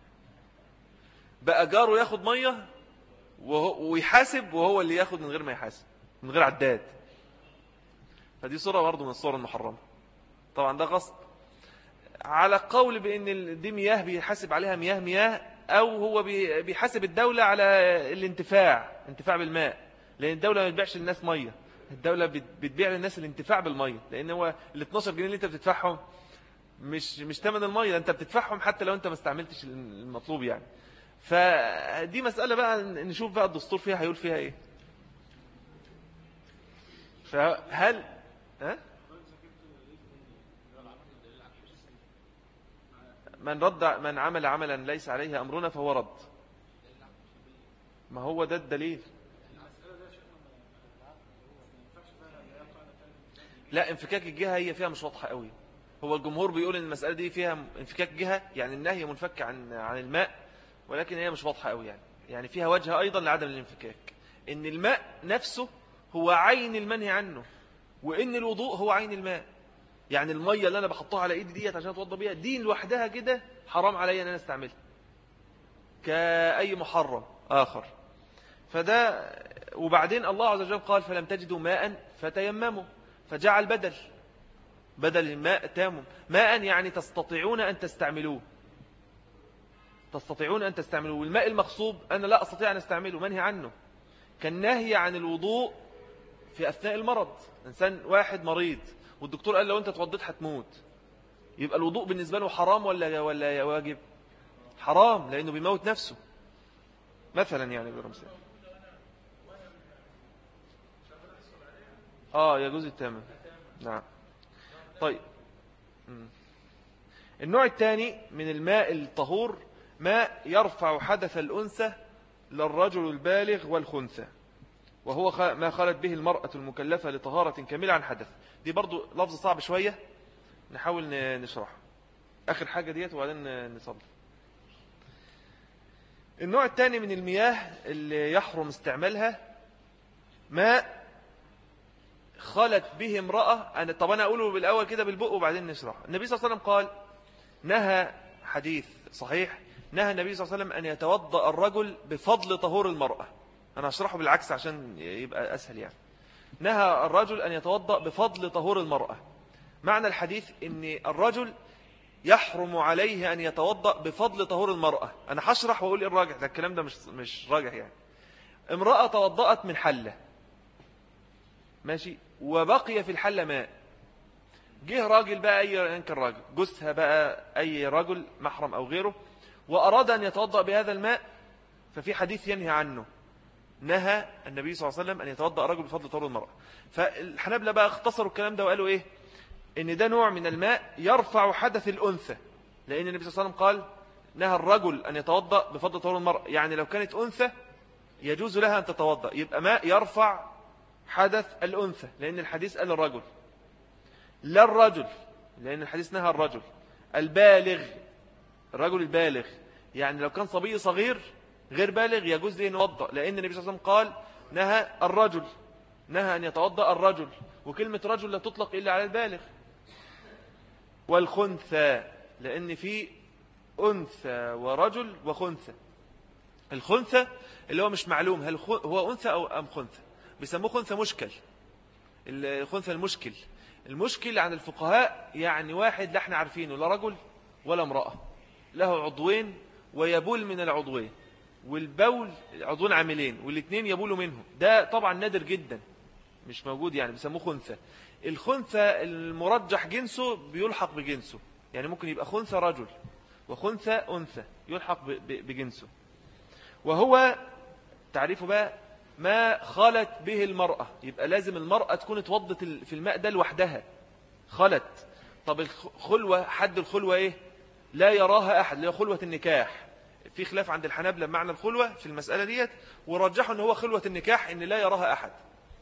بقى جاره ياخد مية ويحاسب، وهو اللي ياخد من غير ما يحاسب، من غير عداد. فدي صورة برضه من الصور المحرمة. طبعا ده غصب، على قول بأن دي مياه بيحاسب عليها مياه، أو هو بيحاسب الدولة على الانتفاع بالماء، لأن الدولة ما بتبيعش للناس مية، الدولة بتبيع للناس الانتفاع بالمية. لأن هو ال 12 جنيه اللي انت بتدفعهم مش ثمن المية، انت بتدفعهم حتى لو انت ما استعملتش المطلوب يعني. فدي مسألة بقى نشوف بقى الدستور فيها هيقول فيها ايه. فهل ها؟ من عمل عملا ليس عليه أمرنا فهو رد. ما هو ده الدليل. لا، انفكاك الجهة هي فيها مش واضحة قوي. هو الجمهور بيقول ان المسألة دي فيها انفكاك جهة، يعني النهي منفك عن الماء، ولكن هي مش واضحة قوي. يعني فيها وجه أيضا لعدم الانفكاك، ان الماء نفسه هو عين المنهي عنه، وان الوضوء هو عين الماء. يعني المية اللي انا بحطها على ايدي ديت عشان اتوضى بيها دي لوحدها كده حرام عليا ان انا استعملها كأي محرم آخر. فده وبعدين الله عز وجل قال فلم تجدوا ماء فتيمموا، فجعل بدل الماء تيمم. ماء يعني تستطيعون أن تستعملوه، والماء المغصوب أنا لا أستطيع أن استعمله، منهي عنه. كالنهي عن الوضوء في أثناء المرض. إنسان واحد مريض والدكتور قال لو أنت توضيت هتموت، يبقى الوضوء بالنسبة له حرام ولا واجب؟ حرام، لأنه بيموت نفسه مثلا، يعني برمسة. يجوز التيمم. نعم. طيب، النوع الثاني من الماء الطهور ماء يرفع حدث الأنثى للرجل البالغ والخنثى، وهو ما خلت به المرأة المكلفة لطهارة كاملة عن حدث. دي برضو لفظ صعب شوية، نحاول نشرح آخر حاجة ديت وبعدين نصلي. النوع الثاني من المياه اللي يحرم استعمالها ماء خلت به امرأة. طب أنا أقوله بالأول كده بالبق وبعدين نشرح. النبي صلى الله عليه وسلم قال نهى، حديث صحيح، نهى النبي صلى الله عليه وسلم أن يتوضأ الرجل بفضل طهور المرأة. أنا أشرحه بالعكس عشان يبقى أسهل. يعني نهى الرجل أن يتوضأ بفضل طهور المرأة. معنى الحديث أن الرجل يحرم عليه أن يتوضأ بفضل طهور المرأة. أنا هشرح وأقول إيه الراجح، ده الكلام ده مش راجح. يعني امرأة توضأت من حلة، ماشي، وبقي في الحلة ماء. جه راجل بقى، أي كان راجل، جثها بقى أي رجل محرم أو غيره، وأراد أن يتوضأ بهذا الماء، ففي حديث ينهي عنه. نهى النبي صلى الله عليه وسلم أن يتوضأ الرجل بفضل طهور المرأة. فالحنابلة بقى اختصروا الكلام ده وقالوا إيه؟ إن ده نوع من الماء يرفع حدث الأنثى، لأن النبي صلى الله عليه وسلم قال نهى الرجل أن يتوضأ بفضل طهور المرأة. يعني لو كانت أنثى يجوز لها أن تتوضأ، يبقى ماء يرفع حدث الأنثى، لأن الحديث قال الرجل، لا الرجل، لأن الحديث نهى الرجل البالغ، الرجل البالغ. يعني لو كان صبي صغير غير بالغ يجوز له أن يتوضأ، لأن النبي صلى الله عليه وسلم قال نهى الرجل، نهى أن يتوضأ الرجل، وكلمة رجل لا تطلق إلا على البالغ. والخنثى، لأن في أنثى ورجل وخنثى. الخنثى اللي هو مش معلوم هل هو أنثى أو أم خنثى، بيسموه خنثى مشكل. الخنثى المشكل عن الفقهاء يعني واحد لا احنا عارفينه، لا رجل ولا امرأة، له عضوين ويبول من العضوين، والبول عضوين عاملين والاثنين يبولوا منه. ده طبعا نادر جدا، مش موجود، يعني بيسموه خنثى. الخنثى المرجح جنسه بيلحق بجنسه، يعني ممكن يبقى خنثى رجل وخنثى أنثى يلحق بجنسه. وهو تعريفه بقى ما خلت به المرأة، يبقى لازم المرأة تكون اتوضت في الماء ده لوحدها، خلت. طب الخلوة، حد الخلوة ايه؟ لا يراها أحد، اللي هي خلوة النكاح. في خلاف عند الحنابلة معنى الخلوة في المسألة ديت، ورجحوا ان هو خلوة النكاح ان لا يراها أحد.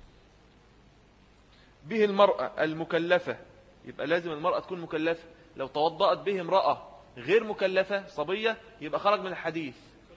به المرأة المكلفة، يبقى لازم المرأة تكون مكلفة. لو توضأت به امرأة غير مكلفة صبية يبقى خرج من الحديث.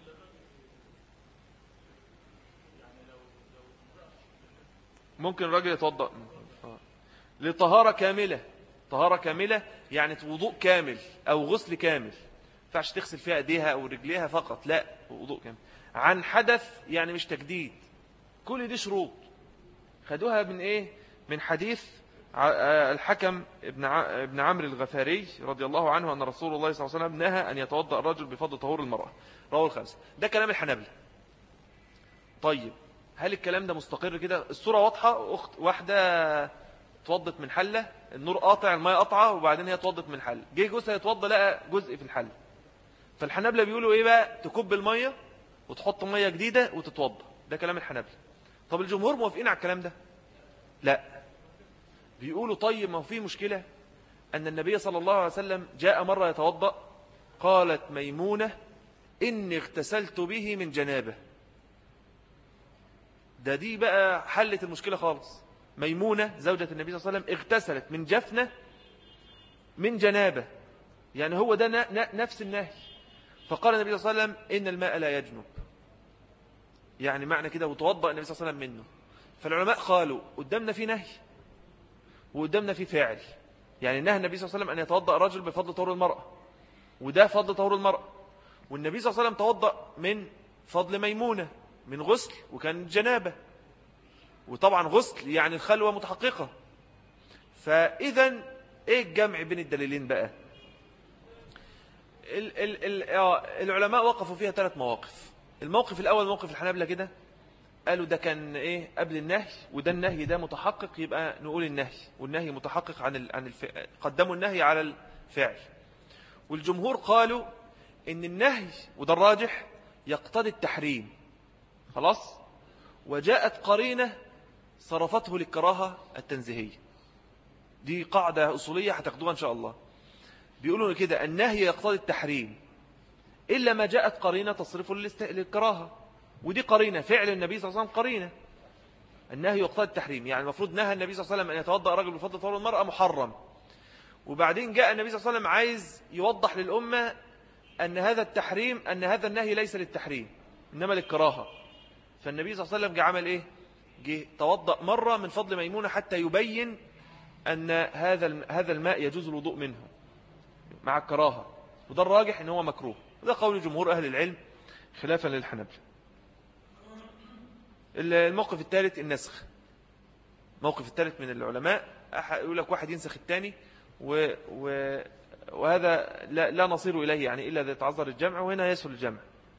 ممكن الراجل يتوضأ لطهارة كاملة، طهارة كاملة يعني وضوء كامل أو غسل كامل، فعش تغسل فيها أيديها أو رجليها فقط، لا، وضوء كامل. عن حدث يعني مش تجديد. كل دي شروط خدوها من إيه؟ من حديث الحكم ابن عمرو الغفاري رضي الله عنه أن رسول الله صلى الله عليه وسلم نهى أن يتوضأ الرجل بفضل طهور المرأة، رواه الخمسة. ده كلام الحنابلة. طيب هل الكلام ده مستقر كده؟ الصورة واضحة. أخت واحدة توضت من حلة، النور قاطع، الماء قاطعة، وبعدين هي توضت من حلة، جه جوزها يتوضى لقى جزء في الحلة. فالحنابلة بيقولوا ايه بقى؟ تكب المية وتحط مية جديدة وتتوضى. ده كلام الحنابلة. طب الجمهور موافقين على الكلام ده؟ لا، بيقولوا طيب ما هو في مشكلة أن النبي صلى الله عليه وسلم جاء مرة يتوضأ، قالت ميمونة إني اغتسلت به من جنابه. دي بقى حلت المشكلة خالص. ميمونة زوجة النبي صلى الله عليه وسلم اغتسلت من جفنة من جنابه، يعني هو ده نفس النهي. فقال النبي صلى الله عليه وسلم إن الماء لا يجنب، يعني معنى كده وتوضأ النبي صلى الله عليه وسلم منه. فالعلماء قالوا قدامنا في نهي وقدامنا في فعل، يعني نهى النبي صلى الله عليه وسلم أن يتوضأ الرجل بفضل طهور المرأة، وده فضل طهور المرأة. والنبي صلى الله عليه وسلم توضأ من فضل ميمونة من غسل وكان جنابة، وطبعا غسل يعني الخلوة متحققة. فإذا إيه الجمع بين الدليلين بقى؟ العلماء وقفوا فيها 3 مواقف. الموقف الأول موقف الحنابلة كده، قالوا ده كان إيه قبل النهي، وده النهي ده متحقق يبقى نقول النهي، والنهي متحقق عن الفعل، قدموا النهي على الفعل. والجمهور قالوا إن النهي وده الراجح يقتضي التحريم خلاص، وجاءت قرينة صرفته للكراهة التنزيهية. دي قاعدة أصولية هتاخدوها إن شاء الله. بيقولوا كده النهي يقتضي التحريم إلا ما جاءت قرينة تصرفه للكراهة، ودي قرينة فعل النبي صلى الله عليه وسلم قرينة. النهي يقتضي التحريم، يعني المفروض نهى النبي صلى الله عليه وسلم أن يتوضأ رجل بفضل طهور المرأة محرم، وبعدين جاء النبي صلى الله عليه وسلم عايز يوضح للأمة أن هذا التحريم، أن هذا النهي ليس للتحريم إنما للكراهة. فالنبي صلى الله عليه وسلم جه عمل إيه؟ جه توضأ مرة من فضل ميمونة حتى يبين أن هذا الماء يجوز الوضوء منه مع الكراهة، وده الراجح إن هو مكروه، وده قول جمهور أهل العلم خلافا للحنابلة. الموقف الثالث النسخ. الموقف الثالث من العلماء يقول لك واحد ينسخ الثاني، وهذا لا نصير إليه يعني إلا إذا تعذر الجمع، وهنا يسهل الجمع.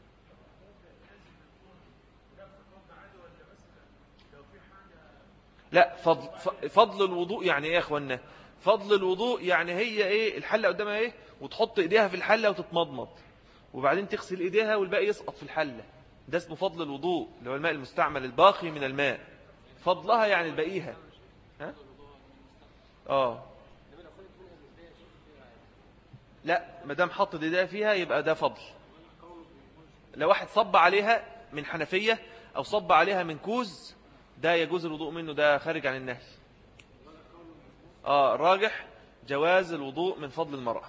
لا، فضل الوضوء يعني ايه يا اخوانا؟ فضل الوضوء يعني هي ايه؟ الحلة قدامها ايه، وتحط ايديها في الحلة وتتمضمض، وبعدين تغسل ايديها والباقي يسقط في الحلة. ده اسمه فضل الوضوء، اللي هو الماء المستعمل الباقي من الماء. فضلها يعني الباقيها. ها؟ لا، ما دام حط ايديها فيها يبقى ده فضل. لو واحد صب عليها من حنفية او صب عليها من كوز، ده يجوز الوضوء منه، ده خارج عن النهي. راجح جواز الوضوء من فضل المرأة.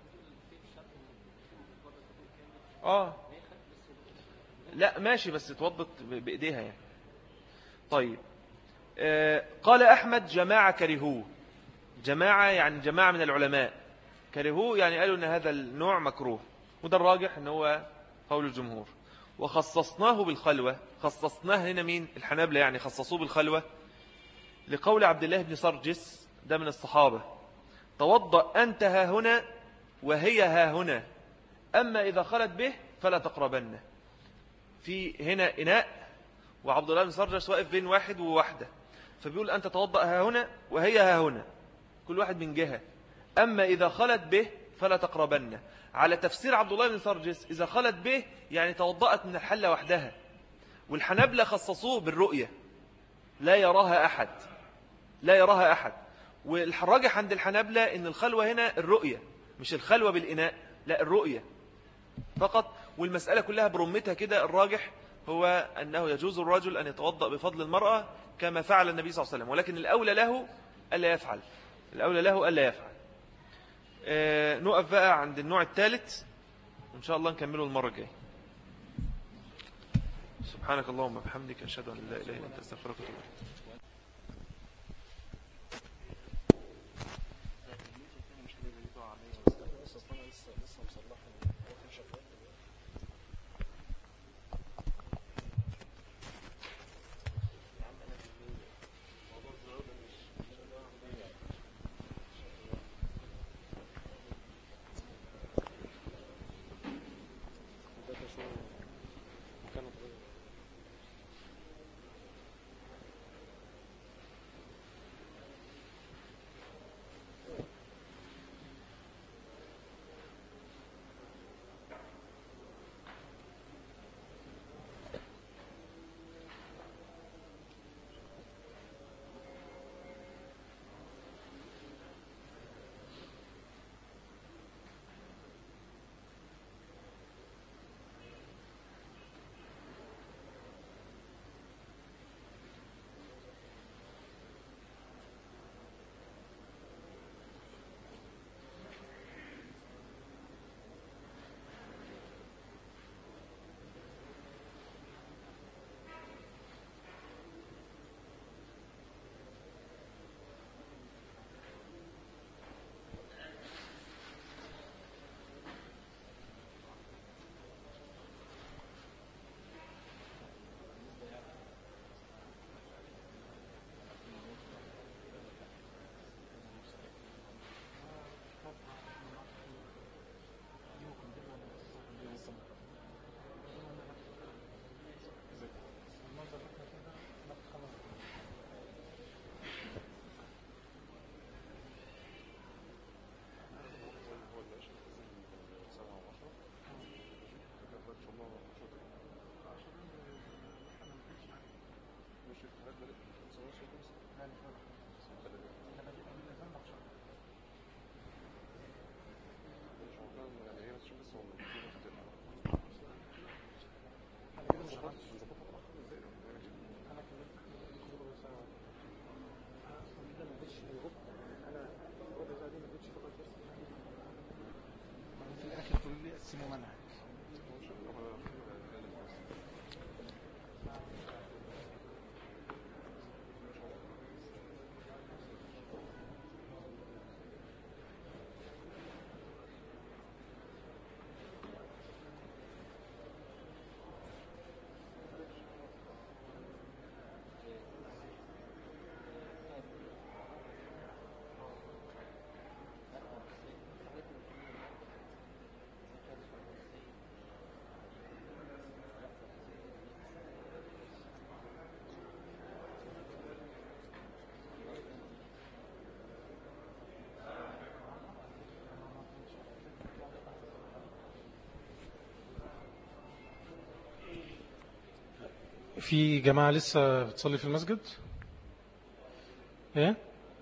لا ماشي، بس توضت بإيديها يعني. طيب، قال أحمد جماعة كرهوه. جماعة يعني جماعة من العلماء كرهوه، يعني قالوا أن هذا النوع مكروه، وده الراجح أنه هو قول الجمهور. وخصصناه بالخلوة. خصصناه هنا مين؟ الحنابلة يعني خصصوه بالخلوة لقول عبد الله بن سرجس، ده من الصحابة: توضأ أنت ها هنا وهي ها هنا، أما إذا خلت به فلا تقربن. في هنا إناء، وعبد الله بن سرجس واقف بين واحد وواحدة، فبيقول أنت توضأ ها هنا وهي ها هنا، كل واحد من جهة، أما إذا خلت به فلا تقربن. على تفسير عبد الله بن سرجس إذا خلت به يعني توضأت من الحلة وحدها. والحنابلة خصصوه بالرؤية، لا يراها أحد، لا يراها أحد. والراجح عند الحنابلة إن الخلوة هنا الرؤية، مش الخلوة بالإناء، لا الرؤية فقط. والمسألة كلها برمتها كده، الراجح هو أنه يجوز الرجل أن يتوضأ بفضل المرأة كما فعل النبي صلى الله عليه وسلم، ولكن الأولى له ألا يفعل، الأولى له ألا يفعل. نقف بقى عند النوع الثالث، وإن شاء الله نكمله المرة الجاية. سبحانك اللهم وبحمدك، أشهد أن لا إله إلا أنت، أستغفرك وأتوب إليك. في جماعة لسه بتصلي في المسجد؟ ايه؟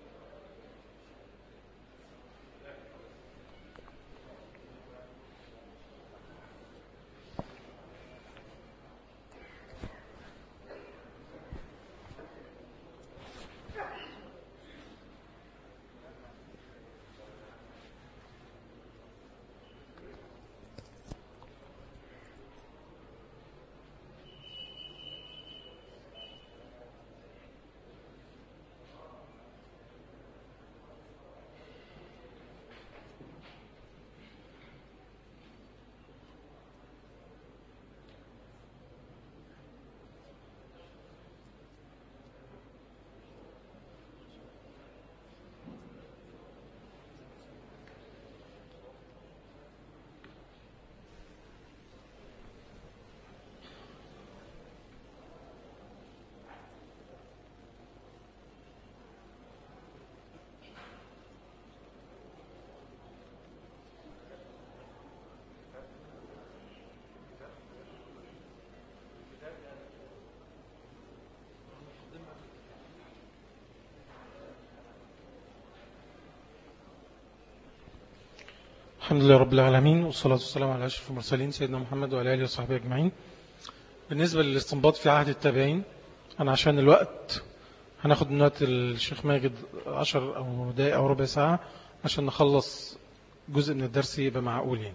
الحمد لله رب العالمين، والصلاة والسلام على أشرف المرسلين سيدنا محمد وعلى آله وصحبه أجمعين. بالنسبة للاستنباط في عهد التابعين، أنا عشان الوقت هناخد من وقت الشيخ ماجد 10 أو دقائق أو ربع ساعة عشان نخلص جزء من الدرس يبقى معقول. يعني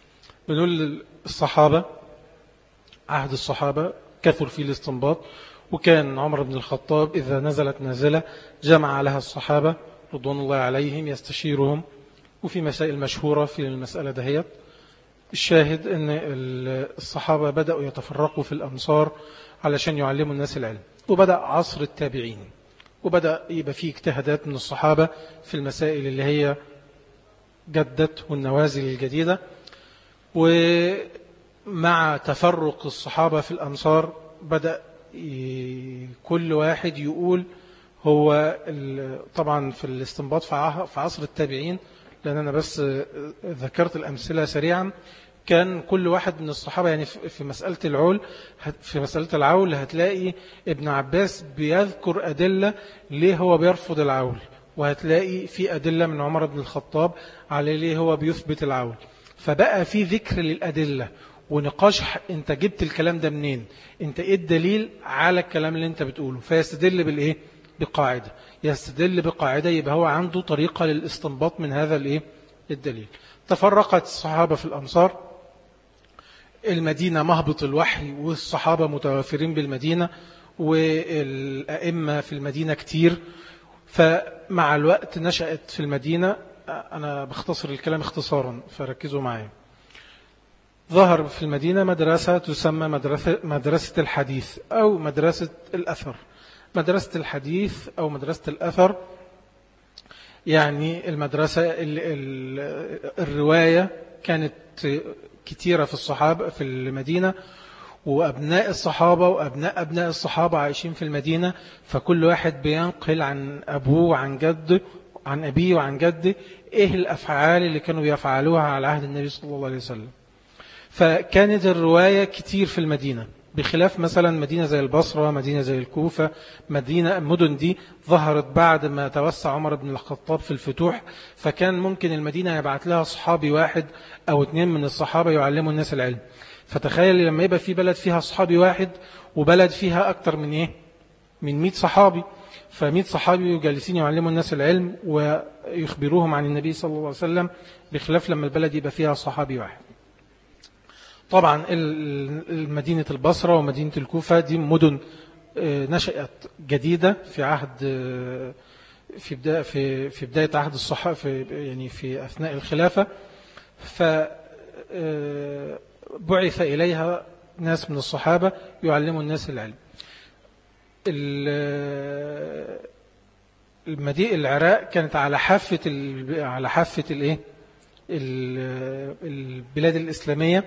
بنقول الصحابة، عهد الصحابة كثر فيه الاستنباط، وكان عمر بن الخطاب إذا نزلت نازلة جمع لها الصحابة رضوان الله عليهم يستشيرهم، وفي مسائل مشهورة في المسألة دهيت. الشاهد أن الصحابة بدأوا يتفرقوا في الأمصار علشان يعلموا الناس العلم، وبدأ عصر التابعين، وبدأ يبقى فيه اجتهادات من الصحابة في المسائل اللي هي جدت والنوازل الجديدة. ومع تفرق الصحابة في الأمصار بدأ كل واحد يقول هو طبعا في الاستنباط في عصر التابعين، لأن أنا بس ذكرت الأمثلة سريعا. كان كل واحد من الصحابة يعني في مسألة العول هتلاقي ابن عباس بيذكر أدلة ليه هو بيرفض العول، وهتلاقي في أدلة من عمر بن الخطاب على ليه هو بيثبت العول. فبقى في ذكر للأدلة ونقاش، انت جبت الكلام ده منين، انت ايه الدليل على الكلام اللي انت بتقوله. فيستدل بالإيه؟ بقاعدة. يستدل بقاعدة، يبقى هو عنده طريقة للاستنباط من هذا الإيه؟ الدليل. تفرقت الصحابة في الأمصار، المدينة مهبط الوحي والصحابة متوافرين بالمدينة، والأئمة في المدينة كتير. فمع الوقت نشأت في المدينة، أنا بختصر الكلام اختصارا فركزوا معي، ظهر في المدينة مدرسة تسمى مدرسة الحديث أو مدرسة الأثر. مدرسة الحديث أو مدرسة الأثر يعني المدرسة الرواية كانت كتيرة في الصحابة في المدينة، وأبناء الصحابة وأبناء أبناء الصحابة عايشين في المدينة، فكل واحد بينقل عن أبوه وعن جده، عن أبيه وعن جده، إيه الأفعال اللي كانوا بيفعلوها على عهد النبي صلى الله عليه وسلم. فكانت الرواية كتير في المدينة، بخلاف مثلا مدينة زي البصرة، مدينة زي الكوفة، مدن دي ظهرت بعد ما توسع عمر بن الخطاب في الفتوح، فكان ممكن المدينة يبعت لها صحابي واحد أو اتنين من الصحابة يعلموا الناس العلم. فتخيل لما يبقى في بلد فيها صحابي واحد وبلد فيها أكتر من من 100 صحابي، ف100 صحابي جالسين يعلموا الناس العلم ويخبروهم عن النبي صلى الله عليه وسلم، بخلاف لما البلد يبقى فيها صحابي واحد. طبعا مدينة البصرة ومدينة الكوفة دي مدن نشأت جديدة في عهد في بداية عهد الصحابة، يعني في أثناء الخلافة. فبعث إليها ناس من الصحابة يعلموا الناس العلم. العراق كانت على حافة البلاد الإسلامية،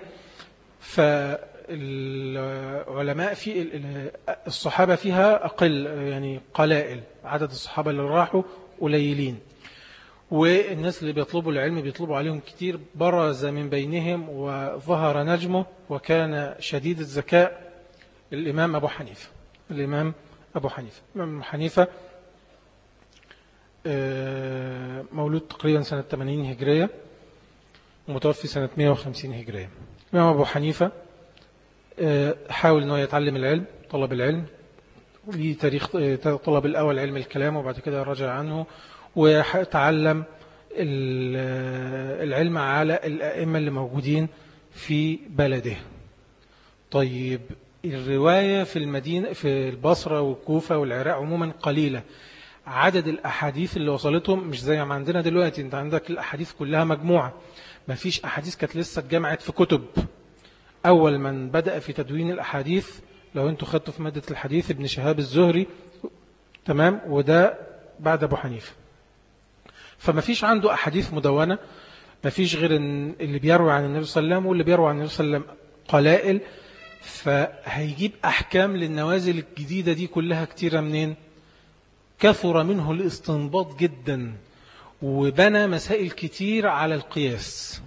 فالعلماء في الصحابة فيها أقل، يعني قلائل، عدد الصحابة اللي راحوا قليلين، والناس اللي بيطلبوا العلم بيطلبوا عليهم كتير. برز من بينهم وظهر نجمه، وكان شديد الذكاء، الإمام أبو حنيفة. الإمام أبو حنيفة مولود تقريبا سنة 80 هجرية ومتوفي سنة 150 هجرية. الإمام أبو حنيفة حاول أنه يتعلم العلم، طلب العلم، ليه تاريخ طلب الأول علم الكلام وبعد كده رجع عنه وتعلم العلم على الأئمة اللي موجودين في بلده. طيب الرواية في المدينة في البصرة والكوفة والعراق عموما قليلة، عدد الأحاديث اللي وصلتهم مش زي ما عندنا دلوقتي. انت عندك الأحاديث كلها مجموعة، ما فيش أحاديث كانت لسه اتجمعت في كتب. أول من بدأ في تدوين الأحاديث لو انتوا خدتوا في مادة الحديث ابن شهاب الزهري، تمام، وده بعد أبو حنيفة. فما فيش عنده أحاديث مدونة، ما فيش غير اللي بيروي عن النبي صلى الله عليه وسلم، واللي بيروي عن النبي صلى الله عليه وسلم قلائل. فهيجيب أحكام للنوازل الجديدة دي كلها كتيرة منين؟ كثر منه الاستنباط جدا، وبنى مسائل كتير على القياس،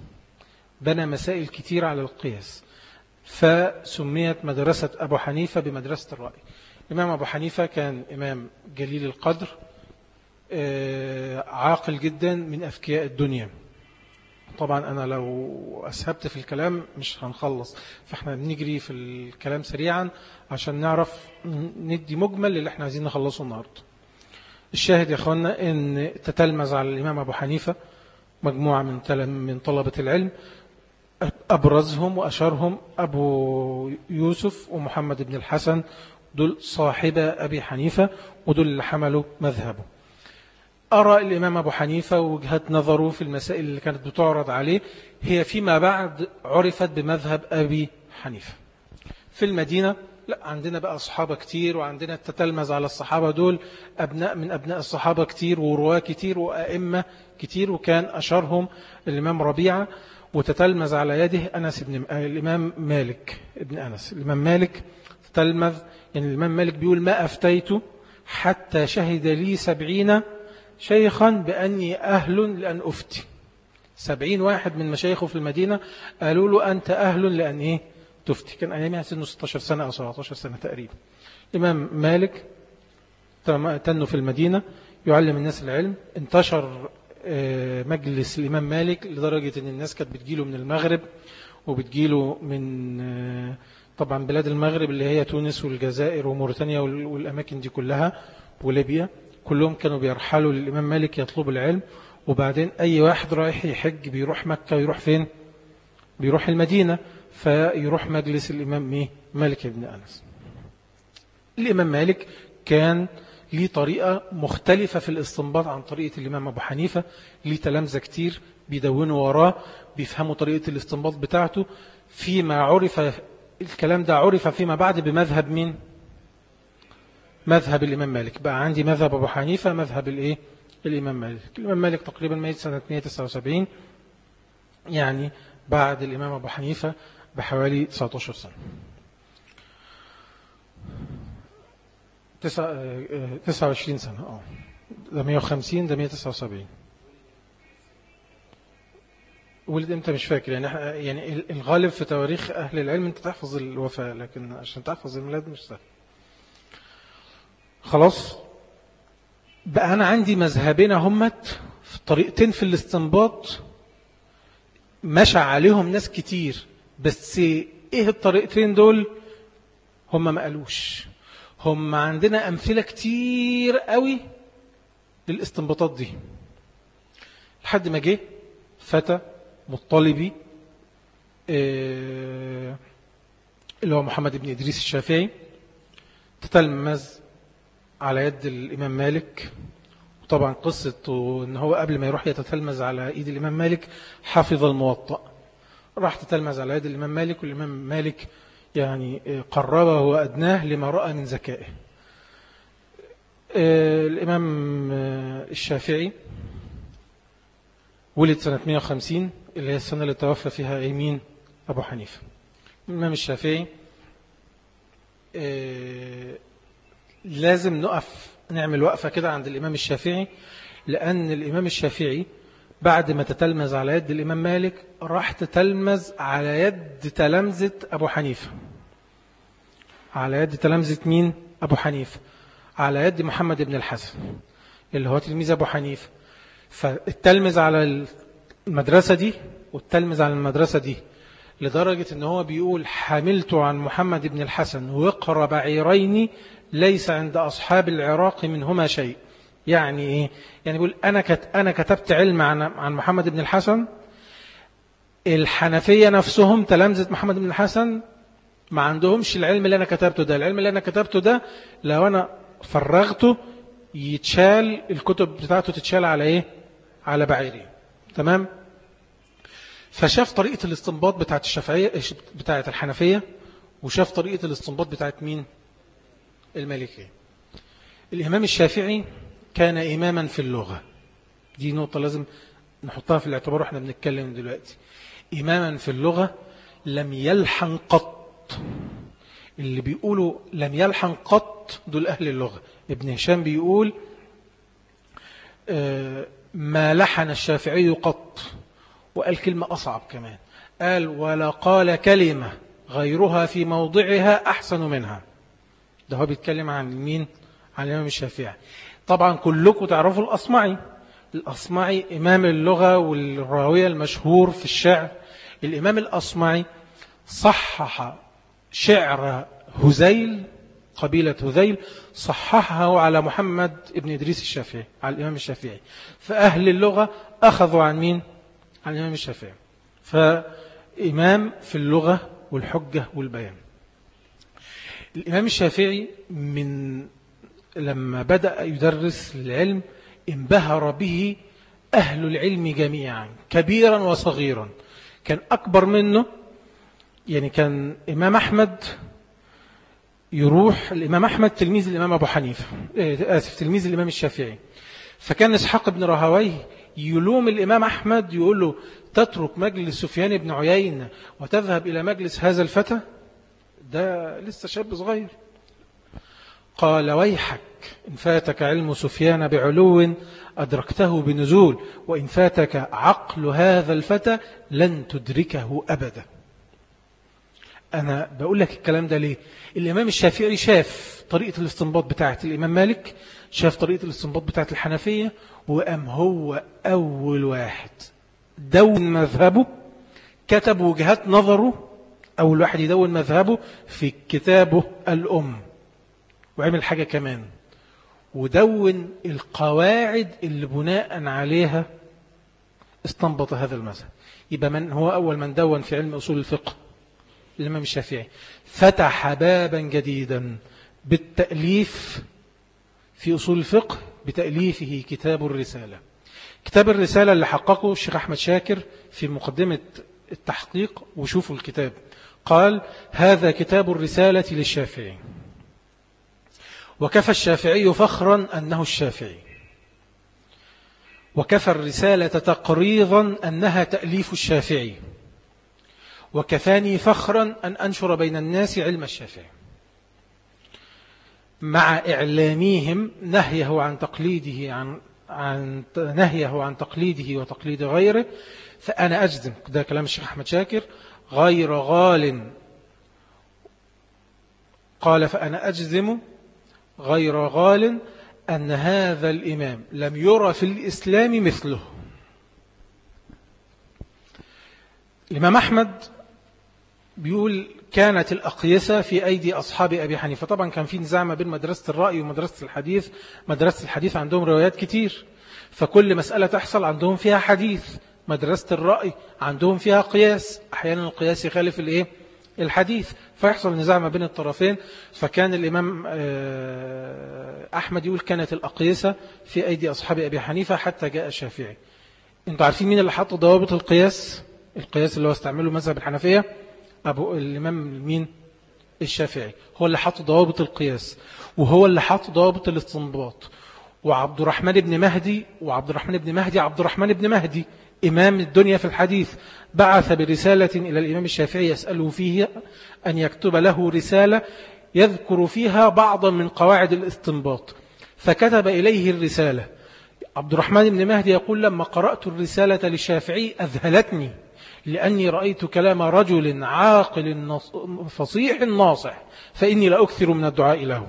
فسميت مدرسة أبو حنيفة بمدرسة الرأي. الإمام أبو حنيفة كان إمام جليل القدر، عاقل جدا، من أذكياء الدنيا. طبعا أنا لو أسهبت في الكلام مش هنخلص، فإحنا بنجري في الكلام سريعا عشان نعرف ندي مجمل اللي احنا عايزين نخلصه النهاردة. الشاهد يا أخوانا أن تتلمذ على الإمام أبو حنيفة مجموعة من طلبة العلم، أبرزهم وأشهرهم أبو يوسف ومحمد بن الحسن، دول صاحب أبي حنيفة ودول اللي حملوا مذهبه. أرى الإمام أبو حنيفة وجهة نظره في المسائل اللي كانت بتعرض عليه هي فيما بعد عرفت بمذهب أبي حنيفة. في المدينة لا، عندنا بقى صحابة كتير، وعندنا التتلمذ على الصحابة دول أبناء من أبناء الصحابة كتير، ورواة كتير، وأئمة كتير، وكان أشهرهم الإمام ربيعة، وتتلمذ على يده الإمام مالك ابن أنس. الإمام مالك تتلمذ، يعني الإمام مالك بيقول ما أفتيت حتى شهد لي 70 شيخا بأني أهل لأن أفتي. 70 واحد من مشايخه في المدينة قالوا له أنت أهل لأن إيه تفتي. كان أيامها سنه 16 سنة أو 17 سنة تقريبا. الإمام مالك تنه في المدينة يعلم الناس العلم. انتشر مجلس الإمام مالك لدرجة أن الناس كانت بتجيله من المغرب، وبتجيله من طبعا بلاد المغرب اللي هي تونس والجزائر وموريتانيا والأماكن دي كلها وليبيا، كلهم كانوا بيرحلوا للإمام مالك يطلبوا العلم. وبعدين أي واحد رايح يحج بيروح مكة، يروح فين؟ بيروح المدينة، فيروح مجلس الإمام مالك بن أنس. الإمام مالك كان ليه طريقة مختلفة في الاستنباط عن طريقة الإمام أبو حنيفة، ليه تلامذة كتير بيدونوا وراه بيفهموا طريقة الاستنباط بتاعته. فيما عرف الكلام ده عرف فيما بعد بمذهب مين؟ مذهب الإمام مالك. بقى عندي مذهب أبو حنيفة، مذهب الإمام مالك. الإمام مالك تقريبا ميت سنة 179، يعني بعد الإمام أبو حنيفة بحوالي 19 سنة. 29 سنة. ده 150، ده 179. ولد امتى مش فاكر، يعني الغالب في تواريخ أهل العلم انت تحفظ الوفاة، لكن عشان تحفظ الميلاد مش سهل. خلاص بقى أنا عندي مذهبين همت في طريقتين في الاستنباط مشى عليهم ناس كتير، بس ايه الطريقتين دول؟ هم ما قالوش. هم عندنا أمثلة كتير قوي للاستنباطات دي، لحد ما جه فتى مطلبي اللي هو محمد بن إدريس الشافعي، تتلمذ على يد الإمام مالك. وطبعا قصة إن هو قبل ما يروح يتتلمذ على إيد الإمام مالك حفظ الموطأ، راح تتلمذ على يد الإمام مالك، والإمام مالك يعني قربه وأدناه لما رأى من ذكائه. الإمام الشافعي ولد سنة 150 اللي هي السنة اللي توفى فيها مين؟ أبو حنيفة. الإمام الشافعي لازم نقف نعمل وقفة كده عند الإمام الشافعي، لأن الإمام الشافعي بعد ما تتلمذ على يد الإمام مالك راح تتلمذ على يد تلامذة أبو حنيفة. على يد تلامذة مين؟ أبو حنيفة، على يد محمد بن الحسن اللي هو تلميذ أبو حنيفة. فالتلمذ على المدرسة دي والتلمذ على المدرسة دي، لدرجة ان هو بيقول حملت عن محمد بن الحسن وقر بعيرين ليس عند أصحاب العراق منهما شيء. يعني ايه؟ يعني بيقول أنا كتبت علم عن محمد بن الحسن. الحنفية نفسهم تلامذة محمد بن الحسن ما عندهمش العلم اللي أنا كتبته ده. العلم اللي أنا كتبته ده لو أنا فرغته يتشال، الكتب بتاعته تتشال على ايه؟ على بعيرين. تمام؟ فشاف طريقة الاستنباط بتاعت الشافعية بتاعت الحنفية، وشاف طريقة الاستنباط بتاعت مين؟ المالكية. الإمام الشافعي كان إماما في اللغة، دي نقطة لازم نحطها في الاعتبار واحنا بنتكلم دلوقتي. إماما في اللغة، لم يلحن قط. اللي بيقولوا لم يلحن قط دول أهل اللغة. ابن هشام بيقول ما لحن الشافعي قط، وقال كلمة أصعب كمان، قال ولا قال كلمة غيرها في موضعها أحسن منها. ده هو بيتكلم عن مين؟ عن الإمام الشافعي. طبعا كلكم تعرفوا الأصمعي. الأصمعي إمام اللغة والراوية المشهور في الشعر. الإمام الأصمعي صحح شعر هذيل، قبيلة هذيل، صححه على محمد ابن إدريس الشافعي، على الإمام الشافعي. فأهل اللغة أخذوا عن مين؟ عن الإمام الشافعي. فإمام في اللغة والحجة والبيان. الإمام الشافعي من لما بدأ يدرس العلم انبهر به أهل العلم جميعا، كبيرا وصغيرا. كان أكبر منه، يعني كان إمام أحمد يروح، الإمام أحمد تلميذ الإمام أبو حنيفة، تلميذ الإمام الشافعي. فكان إسحاق بن راهويه يلوم الإمام أحمد، يقول له تترك مجلس سفيان بن عيينة وتذهب إلى مجلس هذا الفتى، ده لسه شاب صغير. قال ويحك، إن فاتك علم سفيان بعلو أدركته بنزول، وإن فاتك عقل هذا الفتى لن تدركه أبدا. أنا بقول لك الكلام ده ليه؟ الإمام الشافعي شاف طريقة الاستنباط بتاعت الإمام مالك، شاف طريقة الاستنباط بتاعت الحنفية، وقام هو أول واحد دون مذهبه، كتب وجهات نظره، أول واحد يدون مذهبه في كتابه الأم. وعمل حاجة كمان، ودون القواعد اللي بناء عليها استنبط هذا المذهب. يبقى من هو أول من دون في علم أصول الفقه؟ الإمام الشافعي. فتح بابا جديدا بالتأليف في أصول الفقه بتأليفه كتاب الرسالة. كتاب الرسالة اللي حققه الشيخ أحمد شاكر في مقدمة التحقيق، وشوفوا الكتاب، قال هذا كتاب الرسالة للشافعي، وكفى الشافعي فخرا أنه الشافعي، وكفى الرسالة تقريضا أنها تأليف الشافعي، وكفاني فخرا أن أنشر بين الناس علم الشافعي، مع إعلاميهم نهيه عن تقليده نهيه عن تقليده وتقليد غيره. فأنا أجزم، ده كلام الشيخ أحمد شاكر، غير غال، قال فأنا أجزم غير غال أن هذا الإمام لم يرى في الإسلام مثله. الإمام أحمد بيقول كانت الأقيسة في أيدي أصحاب أبي حنيفة. طبعا كان في نزاع ما بين مدرسة الرأي ومدرسة الحديث. مدرسة الحديث عندهم روايات كتير، فكل مسألة تحصل عندهم فيها حديث. مدرسة الرأي عندهم فيها قياس، أحيانا القياس يخالف الحديث، فيحصل نزاع ما بين الطرفين. فكان الإمام أحمد يقول كانت الأقيسة في أيدي أصحاب أبي حنيفة حتى جاء الشافعي. انتوا عارفين مين اللي حط ضوابط القياس؟ القياس اللي هو استعمله مذهب الحنفية، الإمام مين؟ الشافعي. هو اللي حط ضوابط القياس، وهو اللي حط ضوابط الاستنباط. وعبد الرحمن بن مهدي، عبد الرحمن بن مهدي إمام الدنيا في الحديث، بعث برسالة إلى الإمام الشافعي يسأله فيه أن يكتب له رسالة يذكر فيها بعضا من قواعد الاستنباط، فكتب إليه الرسالة. عبد الرحمن بن مهدي يقول لما قرأت الرسالة للشافعي أذهلتني، لأني رأيت كلام رجل عاقل فصيح ناصح فإني لا أكثر من الدعاء له.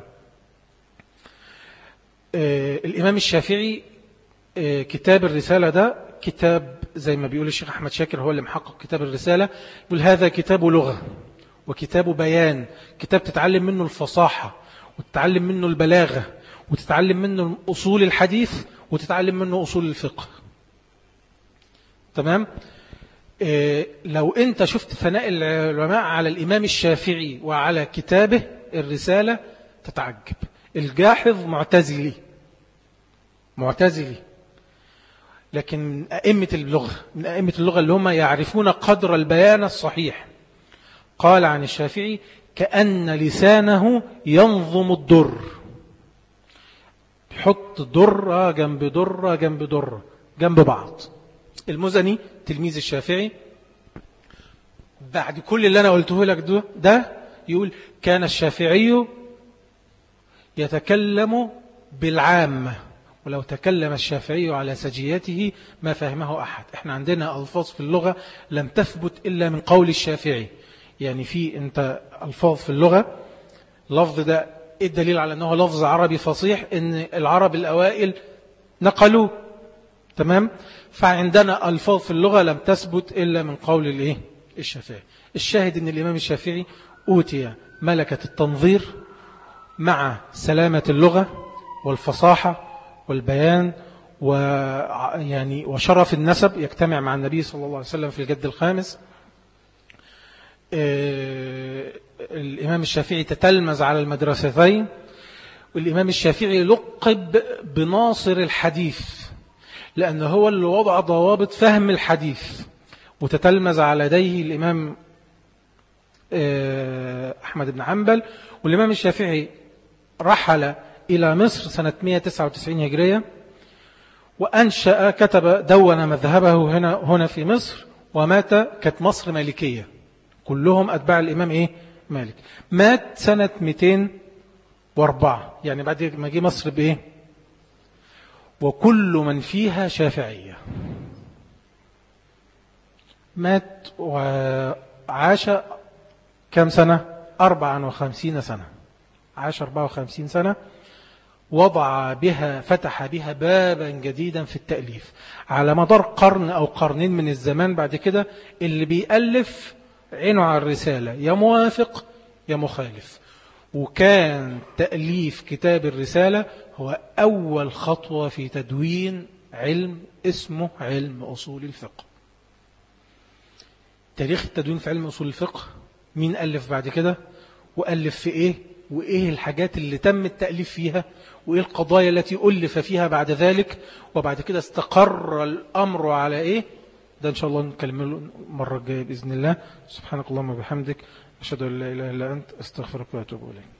الإمام الشافعي كتاب الرسالة ده كتاب زي ما بيقول الشيخ أحمد شاكر هو اللي محقق كتاب الرسالة، يقول هذا كتاب لغة وكتاب بيان، كتاب تتعلم منه الفصاحة وتتعلم منه البلاغة وتتعلم منه أصول الحديث وتتعلم منه أصول الفقه. تمام؟ لو أنت شفت ثناء العلماء على الإمام الشافعي وعلى كتابه الرسالة تتعجب. الجاحظ معتزلي، لكن من أئمة اللغة اللي هم يعرفون قدر البيان الصحيح. قال عن الشافعي كأن لسانه ينظم الدر، يحط درة جنب درة جنب درة جنب بعض. المزني تلميذ الشافعي بعد كل اللي أنا قلته لك ده يقول كان الشافعي يتكلم بالعامة ولو تكلم الشافعي على سجيته ما فهمه أحد. احنا عندنا ألفاظ في اللغة لم تثبت إلا من قول الشافعي. يعني في انت ألفاظ في اللغة لفظ ده إيه الدليل على أنه لفظ عربي فصيح؟ إن العرب الأوائل نقلوا. تمام؟ فعندنا ألفاظ في اللغة لم تثبت إلا من قول الشافعي. الشاهد أن الإمام الشافعي أوتي ملكة التنظير مع سلامة اللغة والفصاحة والبيان وشرف النسب، يجتمع مع النبي صلى الله عليه وسلم في الجد الخامس. الإمام الشافعي تتلمذ على المدرستين، والإمام الشافعي لقب بناصر الحديث لأنه هو اللي وضع ضوابط فهم الحديث، وتتلمذ على يديه الإمام أحمد بن حنبل. والإمام الشافعي رحل إلى مصر سنة 199 هجرية وأنشأ دون مذهبه هنا في مصر، ومات كانت مصر مالكية كلهم أتباع الإمام مالك. مات سنة 204 يعني بعد ما جه مصر وكل من فيها شافعية. مات وعاش كم سنة؟ 54 سنة. عاش 54 سنة، فتح بها بابا جديدا في التأليف على مدار قرن أو قرنين من الزمان. بعد كده اللي بيألف عينه على الرسالة يا موافق يا مخالف. وكان تأليف كتاب الرسالة هو أول خطوة في تدوين علم اسمه علم أصول الفقه. تاريخ التدوين في علم أصول الفقه، مين ألف بعد كده وألف في وإيه الحاجات اللي تم التأليف فيها، وإيه القضايا التي ألف فيها بعد ذلك، وبعد كده استقر الأمر على ده إن شاء الله نكلمه المرة الجاية بإذن الله. سبحانك اللهم وبحمدك أشهد أن لا إله إلا أنت أستغفرك وأتوب إليك.